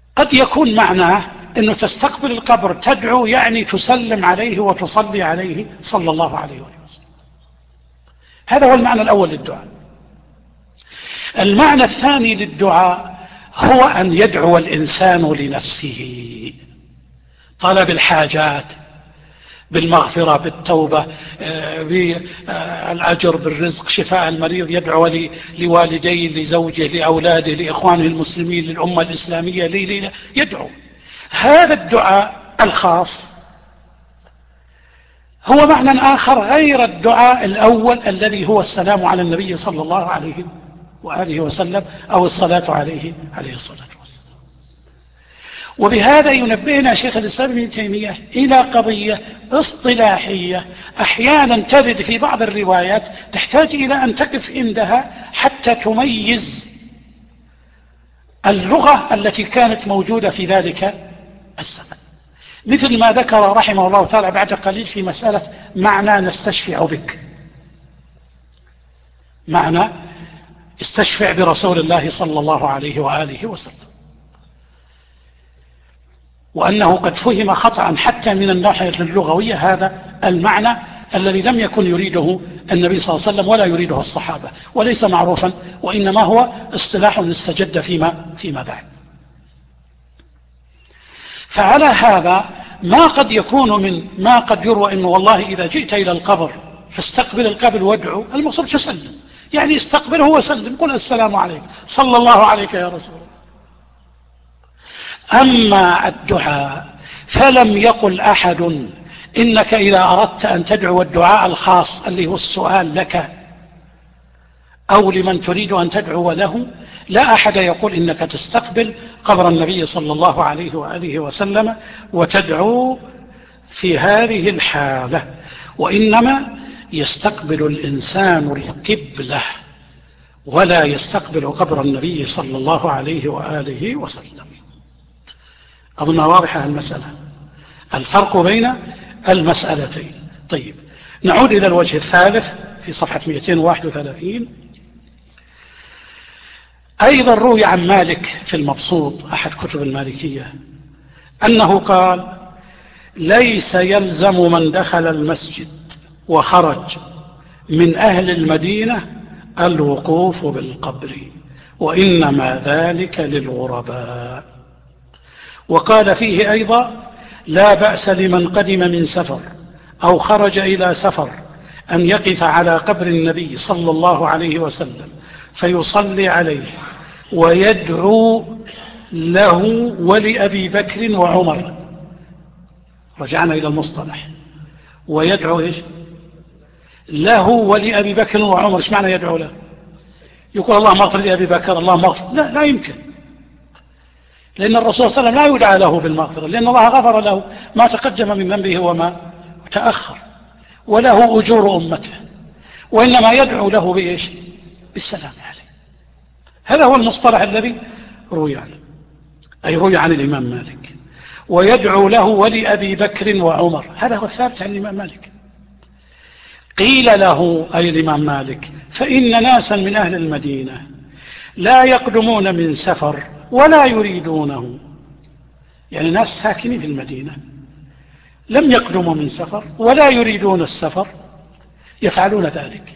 قد يكون معناه أنه تستقبل القبر تدعو، يعني تسلم عليه وتصلي عليه صلى الله عليه وسلم. هذا هو المعنى الأول للدعاء. المعنى الثاني للدعاء هو أن يدعو الإنسان لنفسه، طلب الحاجات، بالمغفرة، بالتوبة، بالأجر، بالرزق، شفاء المريض، يدعو لوالديه، لزوجه، لأولاده، لإخوانه المسلمين، للأمة الإسلامية، يدعو. هذا الدعاء الخاص هو معنى آخر غير الدعاء الأول الذي هو السلام على النبي صلى الله عليه وآله وسلم، أو الصلاة عليه الصلاة والسلام. وبهذا ينبهنا شيخ الإسلام ابن تيمية إلى قضية اصطلاحية أحيانا ترد في بعض الروايات تحتاج إلى أن تقف عندها حتى تميز اللغة التي كانت موجودة في ذلك الزمن، مثل ما ذكر رحمه الله تعالى بعد قليل في مسألة معنى نستشفع بك، معنى استشفع برسول الله صلى الله عليه وآله وسلم، وأنه قد فهم خطأ حتى من الناحية اللغوية هذا المعنى الذي لم يكن يريده النبي صلى الله عليه وسلم ولا يريده الصحابة، وليس معروفا، وإنما هو اصطلاح استجد فيما بعد. فعلى هذا ما قد يكون من ما قد يروى إنه والله إذا جئت إلى القبر فاستقبل القبر وادعو، المقصود تسلم، يعني استقبله وسلم، قل السلام عليك صلى الله عليك يا رسول الله. أما الدعاء فلم يقل أحد إنك إذا أردت أن تدعو الدعاء الخاص اللي هو السؤال لك أو لمن تريد أن تدعو له، لا أحد يقول إنك تستقبل قبر النبي صلى الله عليه وآله وسلم وتدعو في هذه الحالة، وإنما يستقبل الإنسان القبلة ولا يستقبل قبر النبي صلى الله عليه وآله وسلم. أظن واضحة المسألة، الفرق بين المسألتين. طيب، نعود إلى الوجه الثالث في صفحة 231. أيضا روي عن مالك في المبسوط أحد كتب المالكية أنه قال: ليس يلزم من دخل المسجد وخرج من أهل المدينة الوقوف بالقبر، وإنما ذلك للغرباء. وقال فيه أيضا: لا بأس لمن قدم من سفر أو خرج إلى سفر أن يقف على قبر النبي صلى الله عليه وسلم فيصلي عليه ويدعو له ولأبي بكر وعمر. رجعنا إلى المصطلح، ويدعو إيش؟ له ولأبي بكر وعمر. إيش معنى يدعو له؟ يقول اللهم اغفر لأبي بكر، اللهم اغفر، لا يمكن، لأن الرسول صلى الله عليه وسلم لا يدعى له بالمغفرة، لأن الله غفر له ما تقدم من ذنبه وما تأخر، وله أجور أمته، وإنما يدعو له بإيش؟ بالسلام عليه. هذا هو المصطلح الذي روي عنه، أي روي عن الإمام مالك. ويدعو له ولأبي بكر وعمر، هذا هو الثابت عن الإمام مالك. قيل له أي الإمام مالك: فإن ناسا من أهل المدينة لا يقدمون من سفر ولا يريدونه، يعني ناس ساكنين في المدينة لم يقدموا من سفر ولا يريدون السفر، يفعلون ذلك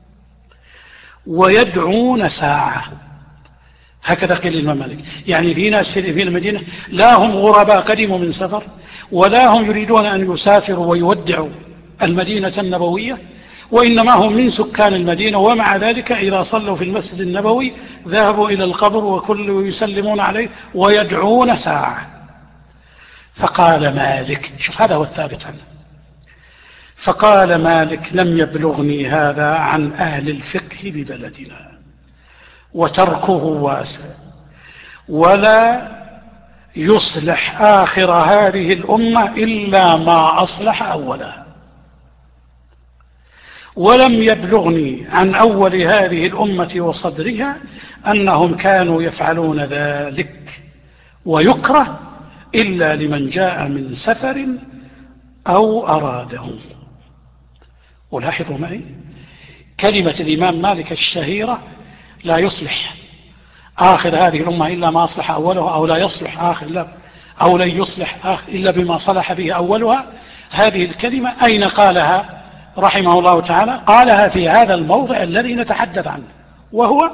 ويدعون ساعة. هكذا قيل الإمام مالك، يعني في ناس في المدينة لا هم غرباء قدموا من سفر ولا هم يريدون أن يسافروا ويودعوا المدينة النبوية، وإنما هم من سكان المدينة، ومع ذلك إذا صلوا في المسجد النبوي ذهبوا إلى القبر وكل يسلمون عليه ويدعون ساعة. فقال مالك، شوف هذا هو الثابت عنه، فقال مالك: لم يبلغني هذا عن أهل الفقه ببلدنا، وتركه واسع، ولا يصلح آخر هذه الأمة إلا ما أصلح أولها، ولم يبلغني عن أول هذه الأمة وصدرها أنهم كانوا يفعلون ذلك، ويكره إلا لمن جاء من سفر أو أراده. ولاحظوا معي كلمة الإمام مالك الشهيرة: لا يصلح آخر هذه الأمة إلا ما أصلح أولها، أو لا يصلح آخر لا، أو لن يصلح آخر إلا بما صلح به أولها. هذه الكلمة أين قالها رحمه الله تعالى؟ قالها في هذا الموضع الذي نتحدث عنه، وهو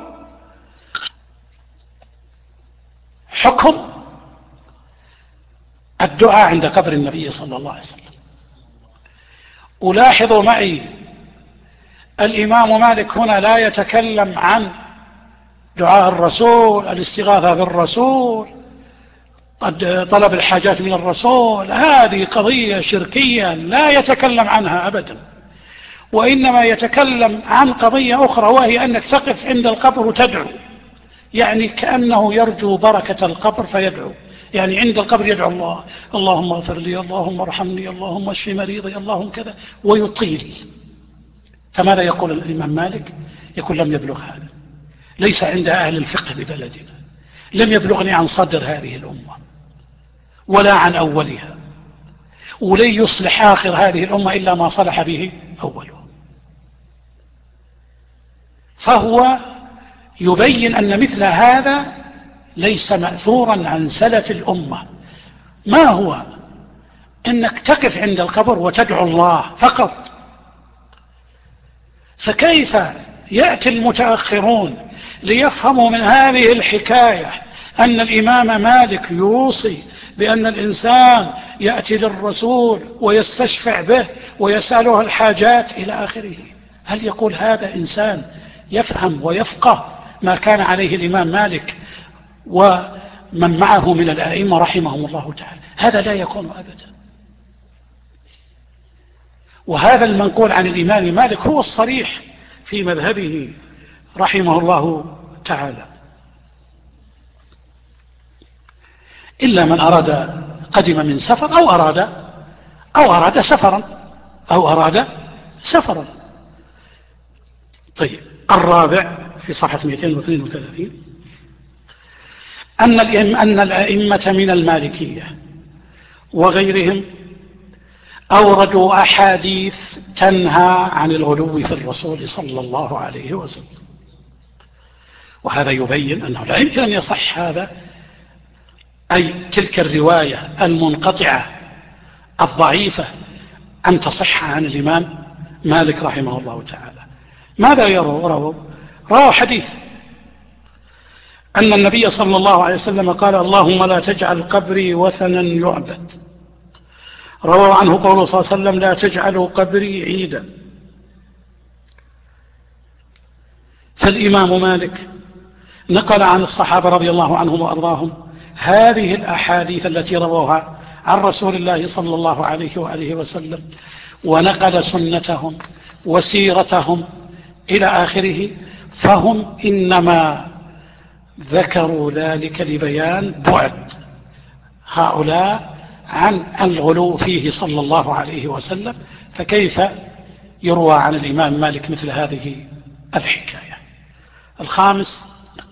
حكم الدعاء عند قبر النبي صلى الله عليه وسلم. ألاحظوا معي الإمام مالك هنا لا يتكلم عن دعاء الرسول، الاستغاثة بالرسول، طلب الحاجات من الرسول، هذه قضية شركية لا يتكلم عنها أبدا، وإنما يتكلم عن قضية أخرى، وهي أنك تقف عند القبر وتدعو، يعني كأنه يرجو بركة القبر فيدعو، يعني عند القبر يدعو الله، اللهم اغفر لي، اللهم ارحمني، اللهم اشف مريضي، اللهم كذا، ويطيل. فماذا يقول الإمام مالك؟ يقول لم يبلغ هذا، ليس عند أهل الفقه ببلدنا، لم يبلغني عن صدر هذه الأمة ولا عن أولها، ولن يصلح آخر هذه الأمة إلا ما صلح به أولها. فهو يبين أن مثل هذا ليس مأثورا عن سلف الأمة. ما هو؟ إنك تقف عند القبر وتدعو الله فقط. فكيف يأتي المتأخرون ليفهموا من هذه الحكاية أن الإمام مالك يوصي بأن الإنسان يأتي للرسول ويستشفع به ويسأله الحاجات إلى آخره؟ هل يقول هذا إنسان يفهم ويفقه ما كان عليه الإمام مالك ومن معه من الآئمة رحمهم الله تعالى؟ هذا لا يكون أبدا. وهذا المنقول عن الإمام مالك هو الصريح في مذهبه رحمه الله تعالى، إلا من أراد قدم من سفر أو أراد سفرا. طيب، الرابع في صفحة 232 أن الأئمة من المالكية وغيرهم أوردوا أحاديث تنهى عن الغلو في الرسول صلى الله عليه وسلم، وهذا يبين أنه لا يمكن أن يصح هذا، أي تلك الرواية المنقطعة الضعيفة أن تصح عن الإمام مالك رحمه الله تعالى. ماذا رووا حديث أن النبي صلى الله عليه وسلم قال اللهم لا تجعل قبري وثنا يعبد. رووا عنه قوله صلى الله عليه وسلم لا تجعلوا قبري عيدا. فالإمام مالك نقل عن الصحابة رضي الله عنهم وأرضاهم هذه الأحاديث التي رووها عن رسول الله صلى الله عليه وآله وسلم، ونقل سنتهم وسيرتهم إلى آخره، فهم إنما ذكروا ذلك لبيان بعد هؤلاء عن الغلو فيه صلى الله عليه وسلم. فكيف يروى عن الإمام مالك مثل هذه الحكاية؟ الخامس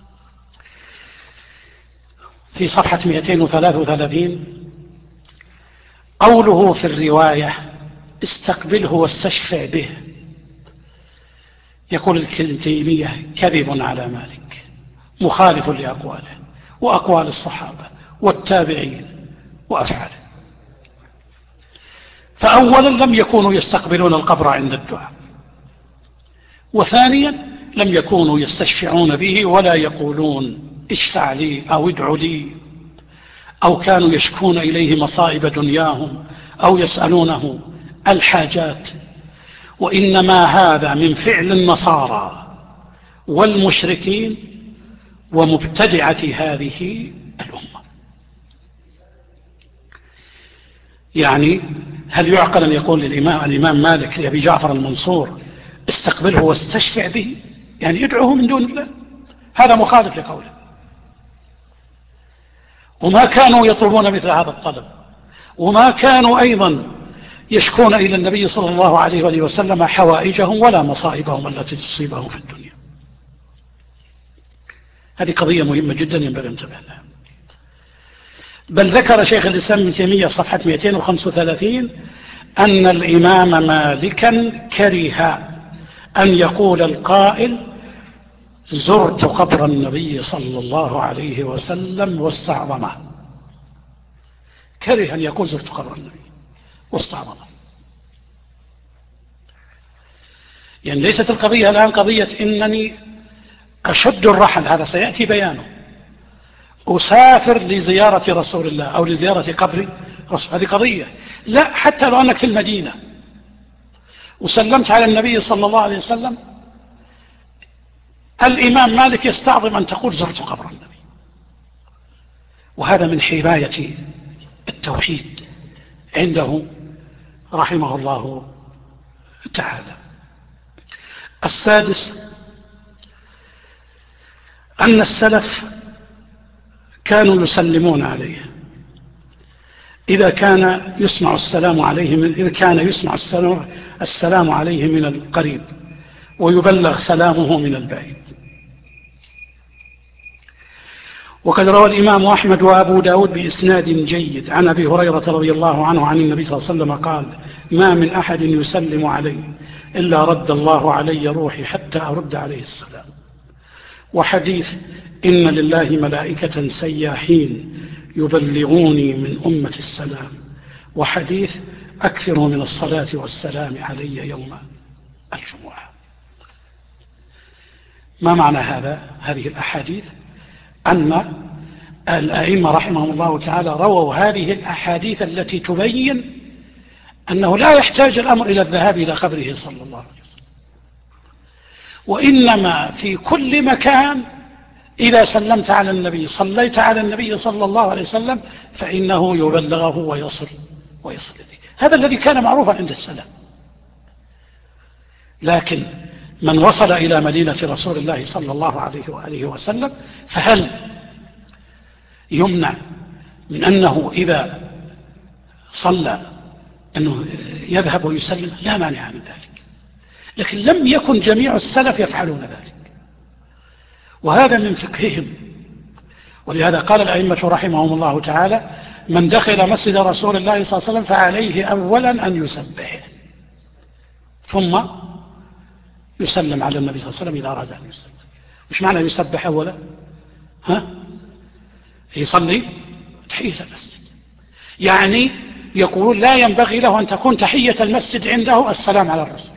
في صفحة 233 قوله في الرواية استقبله واستشفع به. يقول ابن تيمية كذب على مالك، مخالف لأقواله وأقوال الصحابة والتابعين وأفعاله. فأولا لم يكونوا يستقبلون القبر عند الدعاء، وثانيا لم يكونوا يستشفعون به ولا يقولون اشفع لي أو ادعو لي، أو كانوا يشكون إليه مصائب دنياهم أو يسألونه الحاجات، وإنما هذا من فعل النصارى والمشركين ومبتدعة هذه الأمة. يعني هل يعقل أن يقول الإمام مالك لأبي جعفر المنصور استقبله واستشفع به، يعني يدعوه من دون الله؟ هذا مخالف لقوله، وما كانوا يطلبون مثل هذا الطلب، وما كانوا أيضا يشكون إلى النبي صلى الله عليه وآله وسلم حوائجهم ولا مصائبهم التي تصيبهم في الدنيا. هذه قضية مهمة جدا ينبغي أن ننتبه لها. بل ذكر شيخ الإسلام ابن تيمية صفحة 235 أن الإمام مالكا كره أن يقول القائل زرت قبر النبي صلى الله عليه وسلم واستعظمه، كره أن يقول زرت قبر النبي واستعظمه. يعني ليست القضية الآن قضية إنني أشد الرحل، هذا سيأتي بيانه، أسافر لزيارة رسول الله أو لزيارة قبر رسول، هذه قضية. لا، حتى لو أنك في المدينة وسلمت على النبي صلى الله عليه وسلم، الإمام مالك يستعظم أن تقول زرت قبر النبي، وهذا من حماية التوحيد عنده رحمه الله تعالى. السادس أن السلف كانوا يسلمون عليه إذا كان يسمع السلام عليه من القريب، ويبلغ سلامه من البعيد. وقد روى الإمام أحمد وأبو داود بإسناد جيد عن أبي هريرة رضي الله عنه عن النبي صلى الله عليه وسلم قال: ما من أحد يسلم علي إلا رد الله علي روحي حتى أرد عليه السلام. وحديث: إن لله ملائكة سياحين يبلغوني من أمة السلام. وحديث: أكثروا من الصلاة والسلام علي يوم الجمعة. ما معنى هذه الأحاديث؟ أن الأئمة رحمهم الله تعالى رووا هذه الأحاديث التي تبين أنه لا يحتاج الأمر إلى الذهاب إلى قبره صلى الله عليه وسلم، وإنما في كل مكان إذا سلمت على النبي، صليت على النبي صلى الله عليه وسلم، فإنه يبلغه ويصل إليه. هذا الذي كان معروفا عند السلف. لكن من وصل إلى مدينة رسول الله صلى الله عليه وآله وسلم، فهل يمنع من أنه إذا صلى أنه يذهب ويسلم؟ لا مانع من ذلك، لكن لم يكن جميع السلف يفعلون ذلك، وهذا من فقههم. ولهذا قال الأئمة رحمهم الله تعالى: من دخل مسجد رسول الله صلى الله عليه وسلم فعليه أولا أن يسبح، ثم يسلم على النبي صلى الله عليه وسلم إذا أراد أن يسلم. مش معنى يسبح أولا؟ يصلي تحية المسجد، يعني يقول لا ينبغي له أن تكون تحية المسجد عنده السلام على الرسول،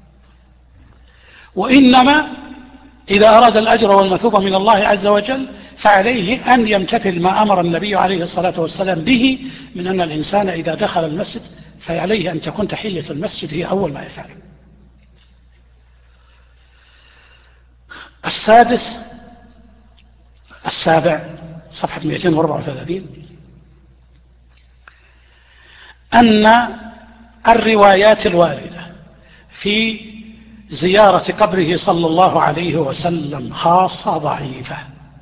وإنما إذا أراد الأجر والمثوبة من الله عز وجل فعليه أن يمتثل ما أمر النبي عليه الصلاة والسلام به، من أن الإنسان إذا دخل المسجد فعليه أن تكون تحية المسجد هي أول ما يفعل. السابع صفحة 234: أن الروايات الواردة في زيارة قبره صلى الله عليه وسلم خاصة ضعيفة،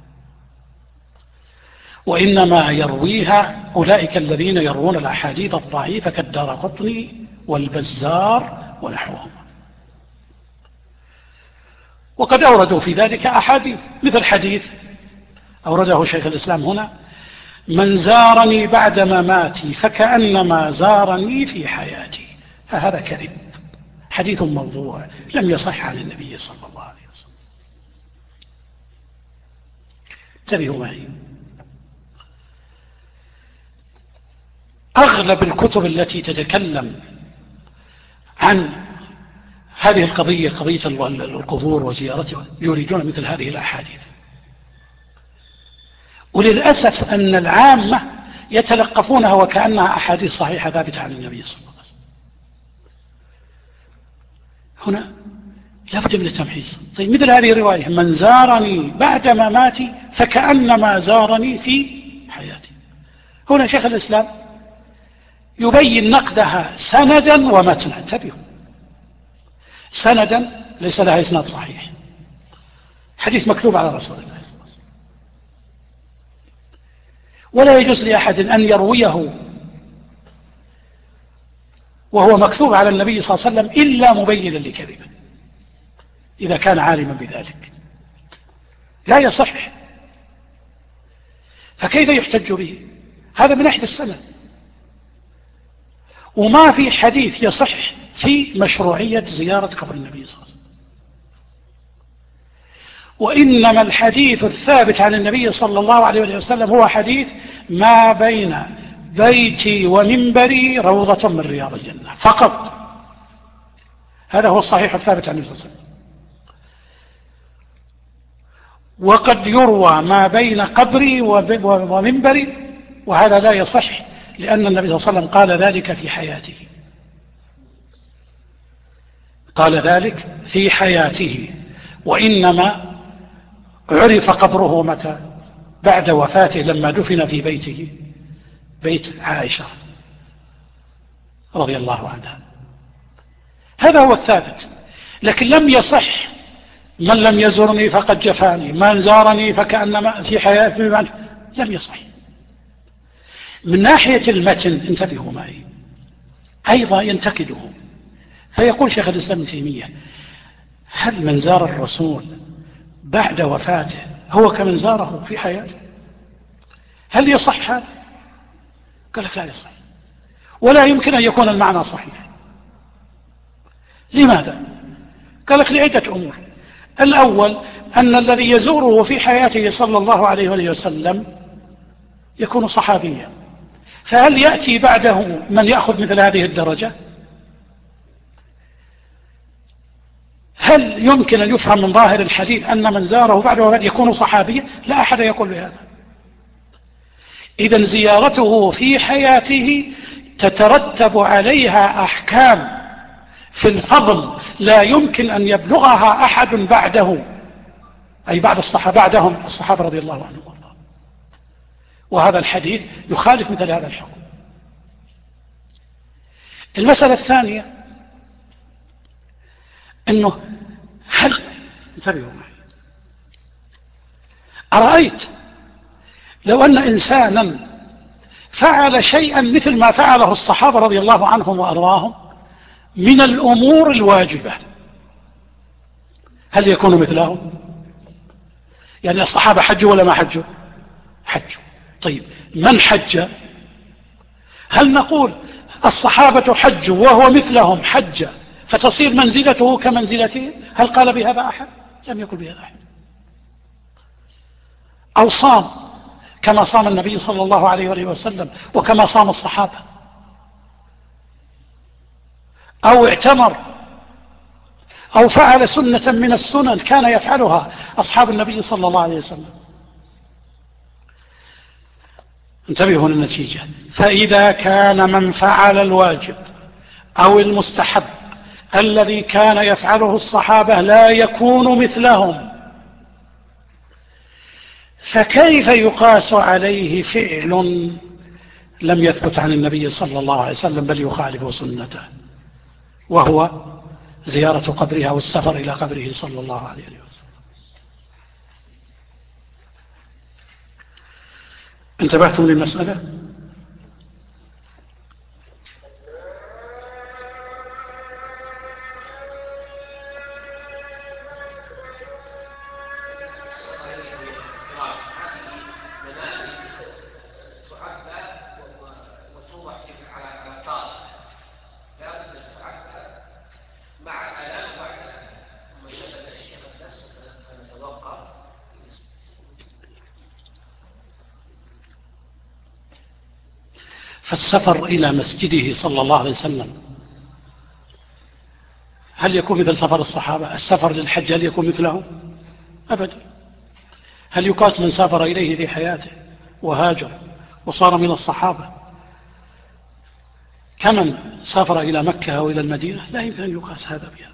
وإنما يرويها أولئك الذين يروون الأحاديث الضعيفة كالدارقطني والبزار ونحوهم. وقد أوردوا في ذلك أحاديث، مثل حديث أورده شيخ الإسلام هنا: من زارني بعد مماتي فكأنما زارني في حياتي. فهذا كذب، حديث موضوع لم يصح عن النبي صلى الله عليه وسلم. انتبهوا معي، أغلب الكتب التي تتكلم عن هذه القضية، قضية القبور وزيارتها، يريدون مثل هذه الأحاديث. وللأسف أن العامة يتلقفونها وكأنها أحاديث صحيحة ثابتة عن النبي صلى الله عليه وسلم. هنا لابد من التمحيص. طيب، مثل هذه الرواية: من زارني بعد مماتي فكأنما زارني في حياتي، هنا شيخ الإسلام يبين نقدها سندا ومتنا. انتبهوا، سندا ليس لها إسناد صحيح، حديث مكتوب على رسول الله صلى الله عليه وسلم، ولا يجوز لأحد أن يرويه وهو مكتوب على النبي صلى الله عليه وسلم إلا مبينا لكذبه إذا كان عالما بذلك، لا يصح. فكيف يحتج به؟ هذا من ناحية السند، وما في حديث يصح في مشروعية زيارة قبر النبي صلى الله عليه وسلم. وإنما الحديث الثابت عن النبي صلى الله عليه وسلم هو حديث ما بين بيتي ومنبري روضة من رياض الجنة فقط. هذا هو الصحيح الثابت عن النبي صلى الله عليه وسلم. وقد يروى ما بين قبري ومنبري، وهذا لا يصح، لأن النبي صلى الله عليه وسلم قال ذلك في حياته، قال ذلك في حياته، وإنما عرف قبره متى؟ بعد وفاته لما دفن في بيته، بيت عائشة رضي الله عنها. هذا هو الثابت. لكن لم يصح من لم يزرني فقد جفاني، من زارني فكأنما في حياتي، لم يصح. من ناحية المتن انتبهوا معي أيضا ينتقده، فيقول شيخ الإسلام ابن تيمية: هل من زار الرسول بعد وفاته هو كمن زاره في حياته؟ هل يصح هذا؟ قال لك لا يصح، ولا يمكن أن يكون المعنى صحيح. لماذا؟ قال لك لعدة أمور. الأول أن الذي يزوره في حياته صلى الله عليه وسلم يكون صحابيا، فهل يأتي بعده من يأخذ مثل هذه الدرجة؟ هل يمكن أن يفهم من ظاهر الحديث أن من زاره بعد وفاته يكون صحابيا؟ لا أحد يقول بهذا. إذن زيارته في حياته تترتب عليها أحكام في الفضل لا يمكن أن يبلغها أحد بعده، أي بعد الصحابة، بعدهم الصحابة رضي الله عنهم. وهذا الحديث يخالف مثل هذا الحكم. المسألة الثانية أنه هل انتبهوا معي، أرأيت لو أن إنسانا فعل شيئا مثل ما فعله الصحابة رضي الله عنهم وأرضاهم من الأمور الواجبة، هل يكون مثلهم؟ يعني الصحابة حجوا ولا ما حجوا؟ حجوا. طيب من حج؟ هل نقول الصحابة حجوا وهو مثلهم حج فتصير منزلته كمنزلته؟ هل قال بهذا أحد؟ لم يقل بهذا أحد. أو صام كما صام النبي صلى الله عليه وسلم وكما صام الصحابة، أو اعتمر، أو فعل سنة من السنن كان يفعلها أصحاب النبي صلى الله عليه وسلم. انتبهوا للنتيجة. فإذا كان من فعل الواجب أو المستحب الذي كان يفعله الصحابة لا يكون مثلهم، فكيف يقاس عليه فعل لم يثبت عن النبي صلى الله عليه وسلم بل يخالف سنته، وهو زيارة قبرها والسفر إلى قبره صلى الله عليه وسلم. انتبهتم للمسألة؟ فالسفر إلى مسجده صلى الله عليه وسلم هل يكون مثل سفر الصحابة؟ السفر للحج هل يكون مثله؟ أبدا. هل يقاس من سافر إليه في حياته وهاجر وصار من الصحابة كمن سافر إلى مكة أو إلى المدينة؟ لا يمكن أن يقاس هذا بها.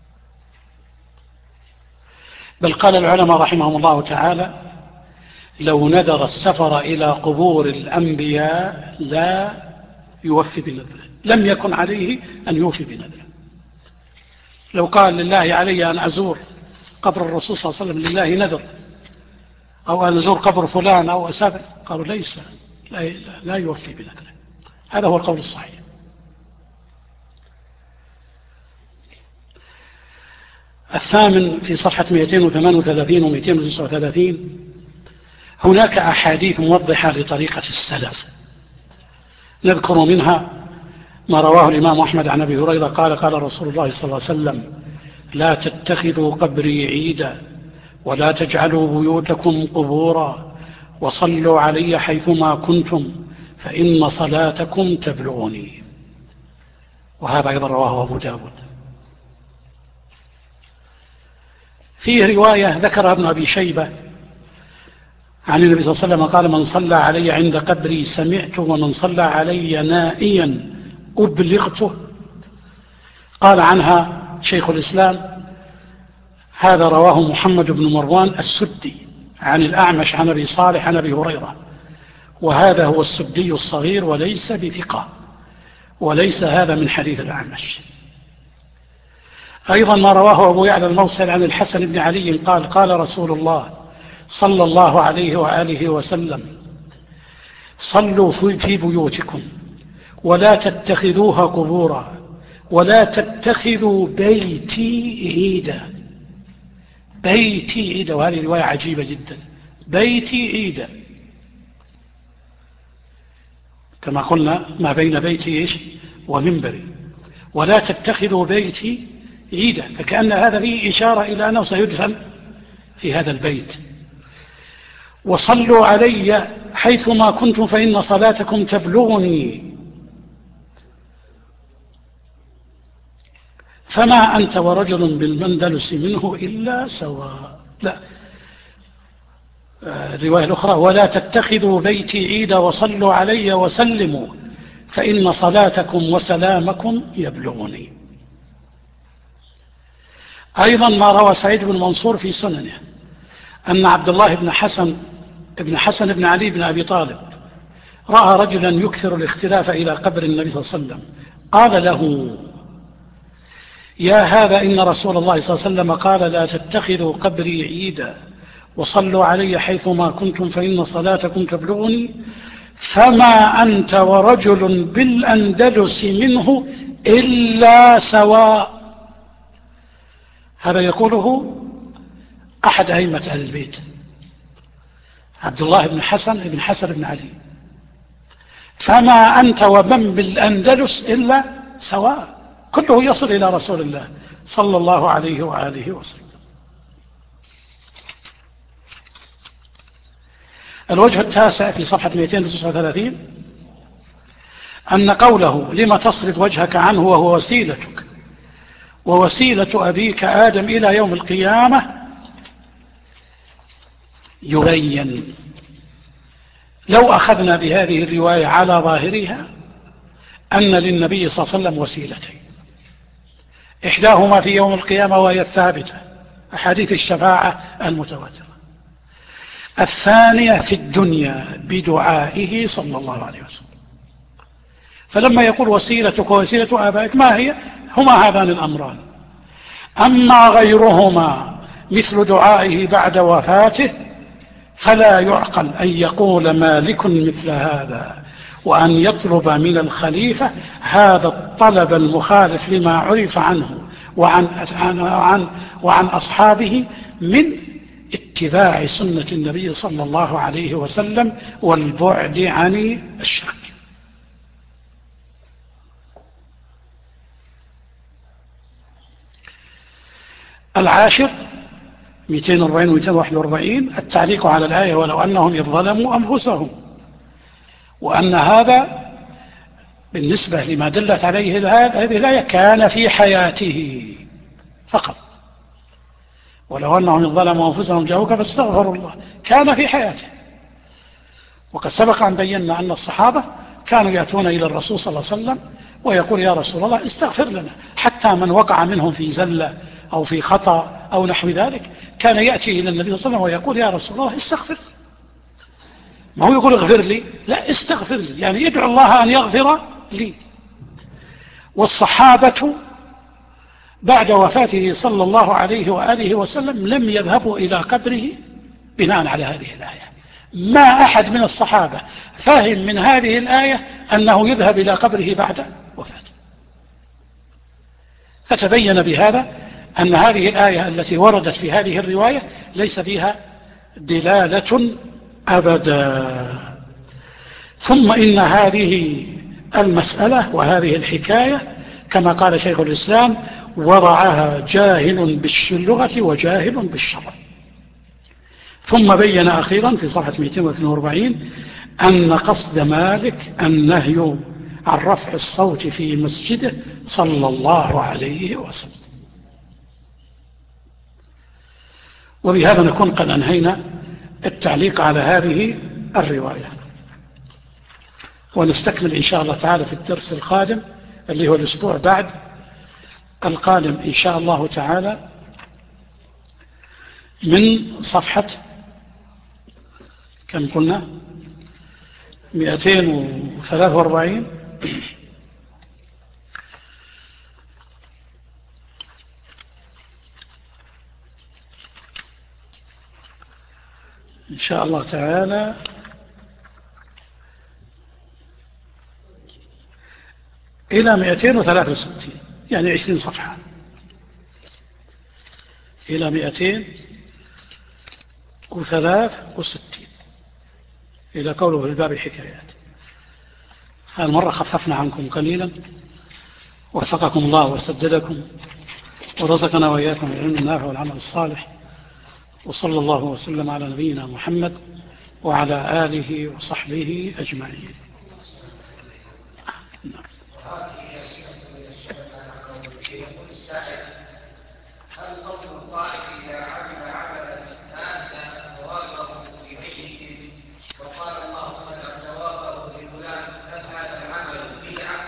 بل قال العلماء رحمهم الله تعالى: لو نذر السفر إلى قبور الأنبياء لا يوفي بنذره، لم يكن عليه أن يوفي بنذره. لو قال لله علي أن أزور قبر الرسول صلى الله عليه وسلم لله نذر، أو أن أزور قبر فلان أو أسافر، قالوا ليس، لا يوفي بنذره. هذا هو القول الصحيح. الثامن في صفحة 238 و 239 هناك أحاديث موضحة لطريقة السلف، نذكر منها ما رواه الإمام أحمد عن أبي هريرة قال: قال رسول الله صلى الله عليه وسلم: لا تتخذوا قبري عيدا ولا تجعلوا بيوتكم قبورا وصلوا علي حيثما كنتم فإن صلاتكم تبلغني. وهذا أيضا رواه أبو داود. فيه رواية ذكرها ابن أبي شيبة عن النبي صلى الله عليه وسلم قال: من صلى علي عند قبري سمعته، ومن صلى علي نائيا أبلغته. قال عنها شيخ الإسلام: هذا رواه محمد بن مروان السدي عن الأعمش عن أبي صالح عن أبي هريرة، وهذا هو السدي الصغير وليس بثقة، وليس هذا من حديث الأعمش. أيضا ما رواه أبو يعلى الموصل عن الحسن بن علي قال: قال رسول الله صلى الله عليه وآله وسلم: صلوا في بيوتكم ولا تتخذوها قبورا ولا تتخذوا بيتي عيدا. بيتي عيدا، وهذه رواية عجيبة جدا. بيتي عيدا، كما قلنا ما بين بيتي ومنبري. ولا تتخذوا بيتي عيدا، فكأن هذا فيه إشارة إلى أنه سيدفن في هذا البيت. وصلوا علي حيثما كنتم فإن صلاتكم تبلغني. فما أنت ورجل بالمندلس منه إلا سواء. لا، الرواية الأخرى: ولا تتخذوا بيتي عيدا وصلوا علي وسلموا فإن صلاتكم وسلامكم يبلغني. أيضا ما روى سعيد بن منصور في سننه أن عبد الله بن حسن بن علي بن أبي طالب رأى رجلا يكثر الاختلاف إلى قبر النبي صلى الله عليه وسلم، قال له: يا هذا، إن رسول الله صلى الله عليه وسلم قال: لا تتخذوا قبري عيدا وصلوا علي حيثما كنتم فإن صلاتكم تبلغني. فما أنت ورجل بالأندلس منه إلا سواء. هذا يقوله أحد أئمة أهل البيت، عبد الله بن حسن بن علي. فما أنت ومن بالأندلس إلا سواء، كله يصل إلى رسول الله صلى الله عليه وآله وسلم. الوجه التاسع في صفحة 239 أن قوله: لما تصرف وجهك عنه وهو وسيلتك ووسيلة أبيك آدم إلى يوم القيامة، يبين لو أخذنا بهذه الرواية على ظاهرها أن للنبي صلى الله عليه وسلم وسيلتين: إحداهما في يوم القيامة وهي الثابتة، أحاديث الشفاعة المتواترة. الثانية في الدنيا بدعائه صلى الله عليه وسلم. فلما يقول وسيلتك ووسيلة آبائك، ما هي؟ هما هذان الأمران. أما غيرهما مثل دعائه بعد وفاته فلا يعقل أن يقول مالك مثل هذا، وأن يطلب من الخليفة هذا الطلب المخالف لما عرف عنه وعن أصحابه من اتباع سنة النبي صلى الله عليه وسلم والبعد عن الشرك. العاشر 240 و 241 التعليق على الآية: ولو أنهم إذ ظلموا أنفسهم. وأن هذا بالنسبة لما دلت عليه هذه الآية كان في حياته فقط. ولو أنهم إذ ظلموا أنفسهم جاءوك فاستغفروا الله، كان في حياته. وقد سبق أن بينا أن الصحابة كانوا يأتون إلى الرسول صلى الله عليه وسلم ويقول: يا رسول الله استغفر لنا. حتى من وقع منهم في زلة أو في خطأ أو نحو ذلك كان يأتي إلى النبي صلى الله عليه وسلم ويقول: يا رسول الله استغفر. ما هو يقول اغفر لي، لا، استغفر لي، يعني يدعو الله أن يغفر لي. والصحابة بعد وفاته صلى الله عليه وآله وسلم لم يذهبوا إلى قبره بناء على هذه الآية. ما أحد من الصحابة فهم من هذه الآية أنه يذهب إلى قبره بعد وفاته. فتبين بهذا أن هذه الآية التي وردت في هذه الرواية ليس فيها دلالة أبدا. ثم إن هذه المسألة وهذه الحكاية كما قال شيخ الإسلام: وضعها جاهل باللغة وجاهل بالشرع. ثم بين أخيرا في صفحة 242 أن قصد مالك النهي عن رفع الصوت في مسجده صلى الله عليه وسلم. وبهذا نكون قد أنهينا التعليق على هذه الرواية، ونستكمل إن شاء الله تعالى في الدرس القادم اللي هو الأسبوع بعد القادم إن شاء الله تعالى من صفحة كم قلنا 243 إن شاء الله تعالى إلى 263 يعني 20 صفحة إلى 263 إلى قوله في الباب حكايات. المرة خففنا عنكم قليلا، وفقكم الله وسددكم ورزقنا وإياكم العلم النافع والعمل الصالح، وصلى الله وسلم على نبينا محمد وعلى آله وصحبه أجمعين. هل قول القائل إذا عمل عملا مات ثوابه بميت وقال اللهم اجعل ثوابه لفلان، هل هذا العمل بدعة؟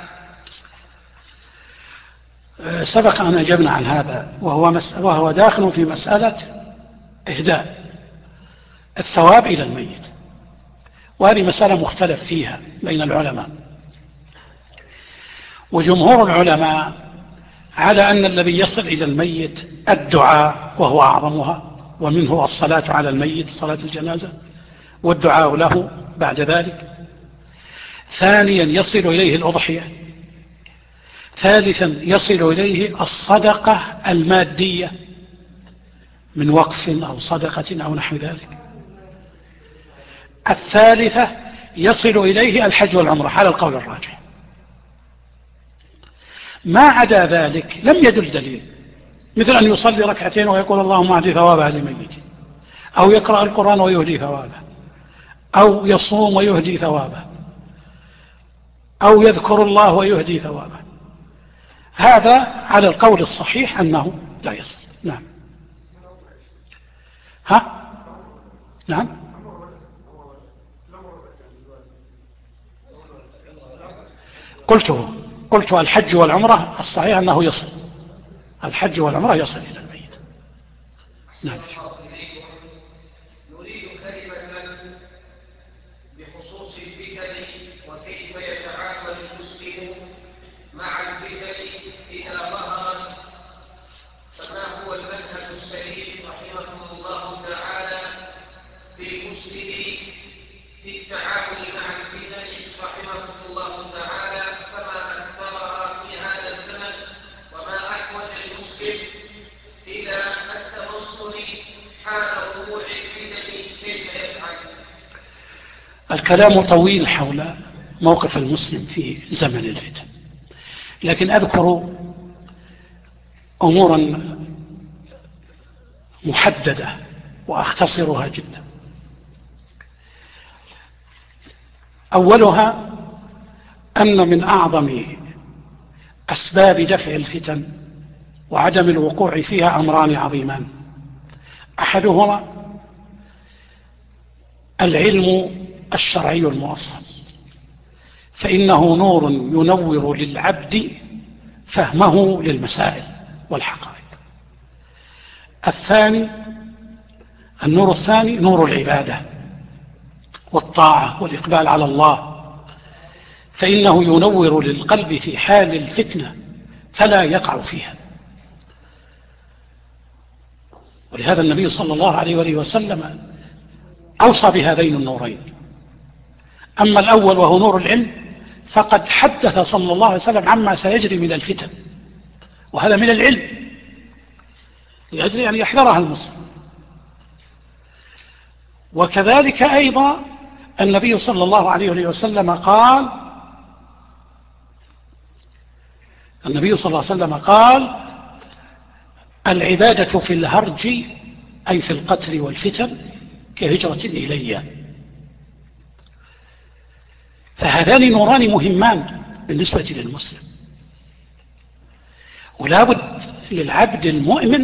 سبق أن أجبنا عن هذا، وهو داخل في مسألة إهداء الثواب إلى الميت، وهذه مسألة مختلف فيها بين العلماء. وجمهور العلماء على أن الذي يصل إلى الميت الدعاء وهو أعظمها، ومنه الصلاة على الميت صلاة الجنازة والدعاء له بعد ذلك. ثانيا يصل إليه الأضحية. ثالثا يصل إليه الصدقة المادية من وقف أو صدقة أو نحو ذلك. الثالثة يصل إليه الحج والعمرة على القول الراجح. ما عدا ذلك لم يدل دليل، مثل أن يصلي ركعتين ويقول اللهم أهدي ثوابه لميت، أو يقرأ القرآن ويهدي ثوابه، أو يصوم ويهدي ثوابه، أو يذكر الله ويهدي ثوابه. هذا على القول الصحيح أنه لا يصل. نعم. ها؟ نعم. قلت الحج والعمرة الصحيح أنه يصل، الحج والعمرة يصل إلى الميت. نعم. نريد كلمة بخصوص الفتن وكيف يتعامل المسلم مع الفتن إذا ظهرت، فما هو المنهج السليم رحمكم الله تعالى للمسلم في التعامل مع الفتن رحمكم الله تعالى، فما أكثرها في هذا الزمن، وما أحوج المسلم إلى التبصر حال وقوع الفتن كيف يفعل؟ الكلام طويل حول موقف المسلم في زمن الفتن، لكن أذكر أمورا محددة وأختصرها جدا. أولها أن من أعظم أسباب دفع الفتن وعدم الوقوع فيها أمران عظيمان. أحدهما العلم الشرعي المؤصل، فإنه نور ينور للعبد فهمه للمسائل والحقائق. النور الثاني نور العبادة والطاعة والإقبال على الله، فإنه ينور للقلب في حال الفتنة فلا يقع فيها. ولهذا النبي صلى الله عليه وآله وسلم أوصى بهذين النورين. أما الأول وهو نور العلم فقد حدث صلى الله عليه وسلم عما سيجري من الفتن، وهذا من العلم لأجل أن يحذرها المسلم. وكذلك أيضا النبي صلى الله عليه وسلم قال العبادة في الهرج أي في القتل والفتن كهجرة إلي. فهذان نوران مهمان بالنسبة للمسلم، ولا بد للعبد المؤمن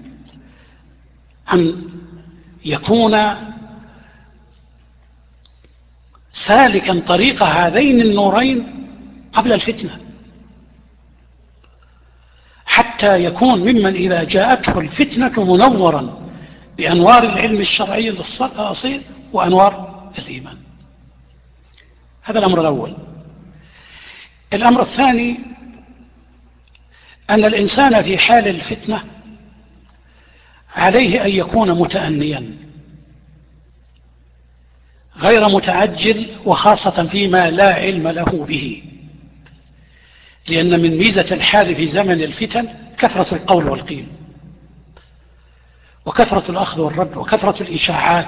أن يكون سالكا طريق هذين النورين قبل الفتنة، حتى يكون ممن إذا جاءته الفتنة منورا بأنوار العلم الشرعي الأصيل وأنوار الإيمان. هذا الأمر الأول. الأمر الثاني أن الإنسان في حال الفتنة عليه أن يكون متأنيا غير متعجل، وخاصة فيما لا علم له به، لأن من ميزة الحال في زمن الفتن كثرة القول والقيل، وكثرة الأخذ والرد، وكثرة الإشاعات.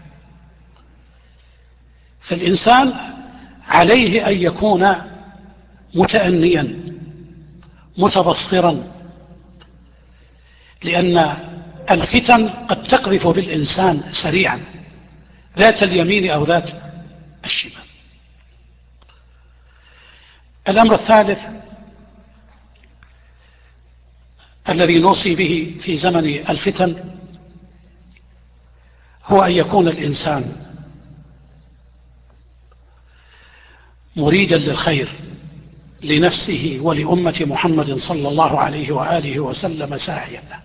فالإنسان عليه أن يكون متأنيا متبصرا، لأن الفتن قد تقذف بالإنسان سريعا ذات اليمين أو ذات الشمال. الأمر الثالث الذي نوصي به في زمن الفتن هو أن يكون الإنسان مريدا للخير لنفسه ولأمة محمد صلى الله عليه وآله وسلم ساعيا له.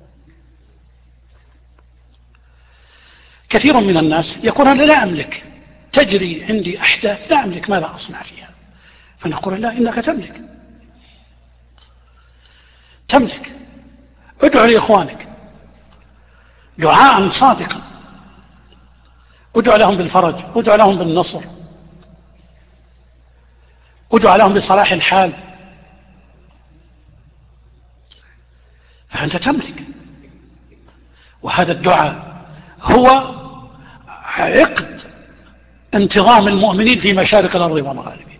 كثير من الناس يقول أنا لا أملك، تجري عندي أحداث لا أملك، ماذا أصنع فيها؟ فنقول لا، إنك تملك. ادعو لإخوانك دعاء صادقا، ادعو لهم بالفرج، ادعو لهم بالنصر، ادعو لهم بصلاح الحال، فأنت تملك. وهذا الدعاء هو عقد انتظام المؤمنين في مشارق الأرض ومغاربها،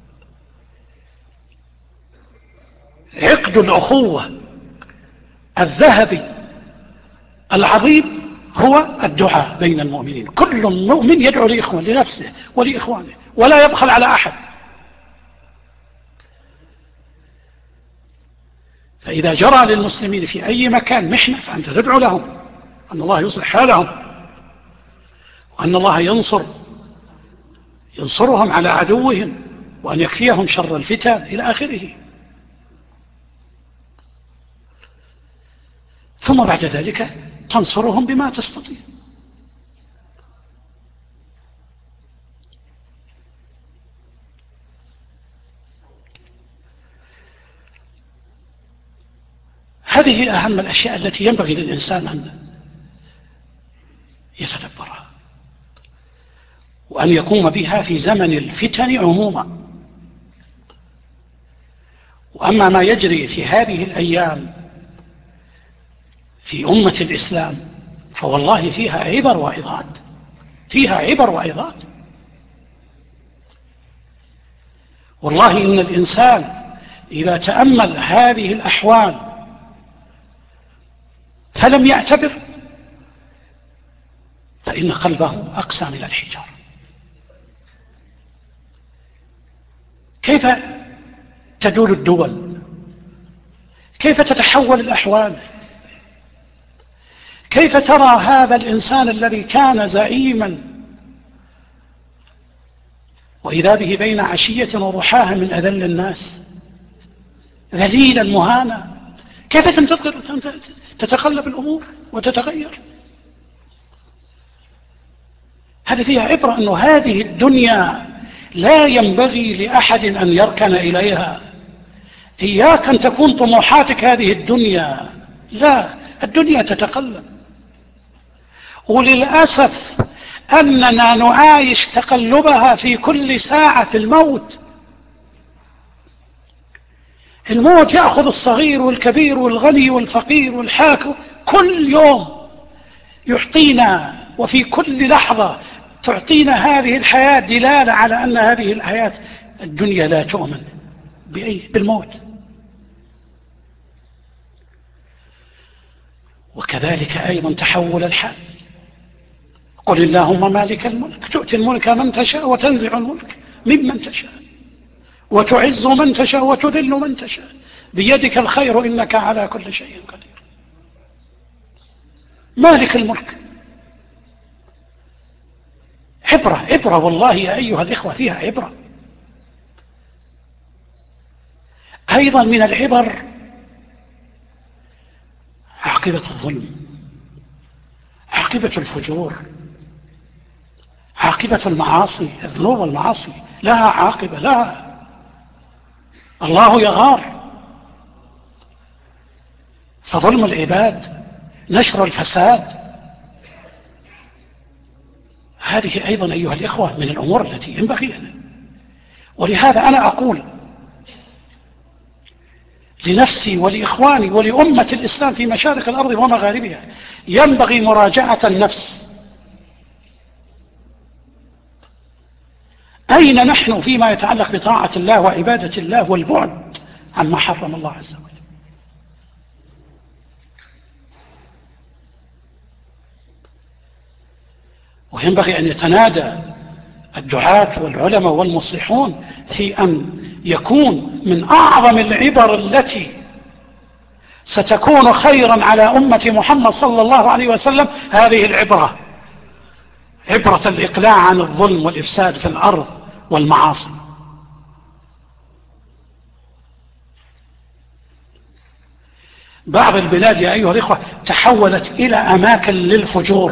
عقد الأخوة الذهبي العظيم هو الدعاء بين المؤمنين. كل مؤمن يدعو لنفسه ولإخوانه ولا يبخل على أحد. فإذا جرى للمسلمين في أي مكان محنة فأنت تدعو لهم أن الله يصلح حالهم، وأن الله ينصرهم على عدوهم، وأن يكفيهم شر الفتن إلى آخره. ثم بعد ذلك تنصرهم بما تستطيع. هذه أهم الأشياء التي ينبغي للإنسان أن يتدبرها وأن يقوم بها في زمن الفتن عموما. وأما ما يجري في هذه الأيام في أمة الإسلام فوالله فيها عبر وعظات. والله إن الإنسان إذا تأمل هذه الأحوال فلم يعتبر فإن قلبه أقسى من الحجارة. كيف تدور الدول؟ كيف تتحول الأحوال؟ كيف ترى هذا الإنسان الذي كان زعيما وإذا به بين عشية وضحاها من أذل الناس ذليلا مهانا؟ كيف تتقلب الأمور وتتغير؟ هذا فيها عبرة أنه هذه الدنيا لا ينبغي لأحد أن يركن إليها. إياك أن تكون طموحاتك هذه الدنيا، لا، الدنيا تتقلب. وللأسف أننا نعايش تقلبها في كل ساعة. الموت يأخذ الصغير والكبير والغني والفقير والحاكم كل يوم يعطينا، وفي كل لحظة تعطينا هذه الحياة دلالة على أن هذه الحياة الدنيا لا تؤمن بالموت. وكذلك أيضا تحول الحال. قل اللهم مالك الملك تؤتي الملك من تشاء وتنزع الملك ممن تشاء وتعز من تشاء وتذل من تشاء بيدك الخير إنك على كل شيء قدير. مالك الملك عبرة والله يا أيها الإخوة، فيها عبرة. أيضا من العبر عاقبة الظلم، عاقبة الفجور، عاقبة المعاصي. الذنوب والمعاصي لها عاقبة، لها الله يغار. فظلم العباد، نشر الفساد، هذه أيضا أيها الإخوة من الأمور التي ينبغي لنا. ولهذا أنا أقول لنفسي ولإخواني ولأمة الإسلام في مشارق الأرض ومغاربها، ينبغي مراجعة النفس. أين نحن فيما يتعلق بطاعة الله وعبادة الله والبعد عما حرم الله عز وجل؟ وينبغي أن يتنادى الدعاة والعلماء والمصلحون في أن يكون من أعظم العبر التي ستكون خيرا على أمة محمد صلى الله عليه وسلم هذه العبرة، عبرة الإقلاع عن الظلم والإفساد في الأرض والمعاصي. بعض البلاد يا أيها الإخوة تحولت إلى أماكن للفجور.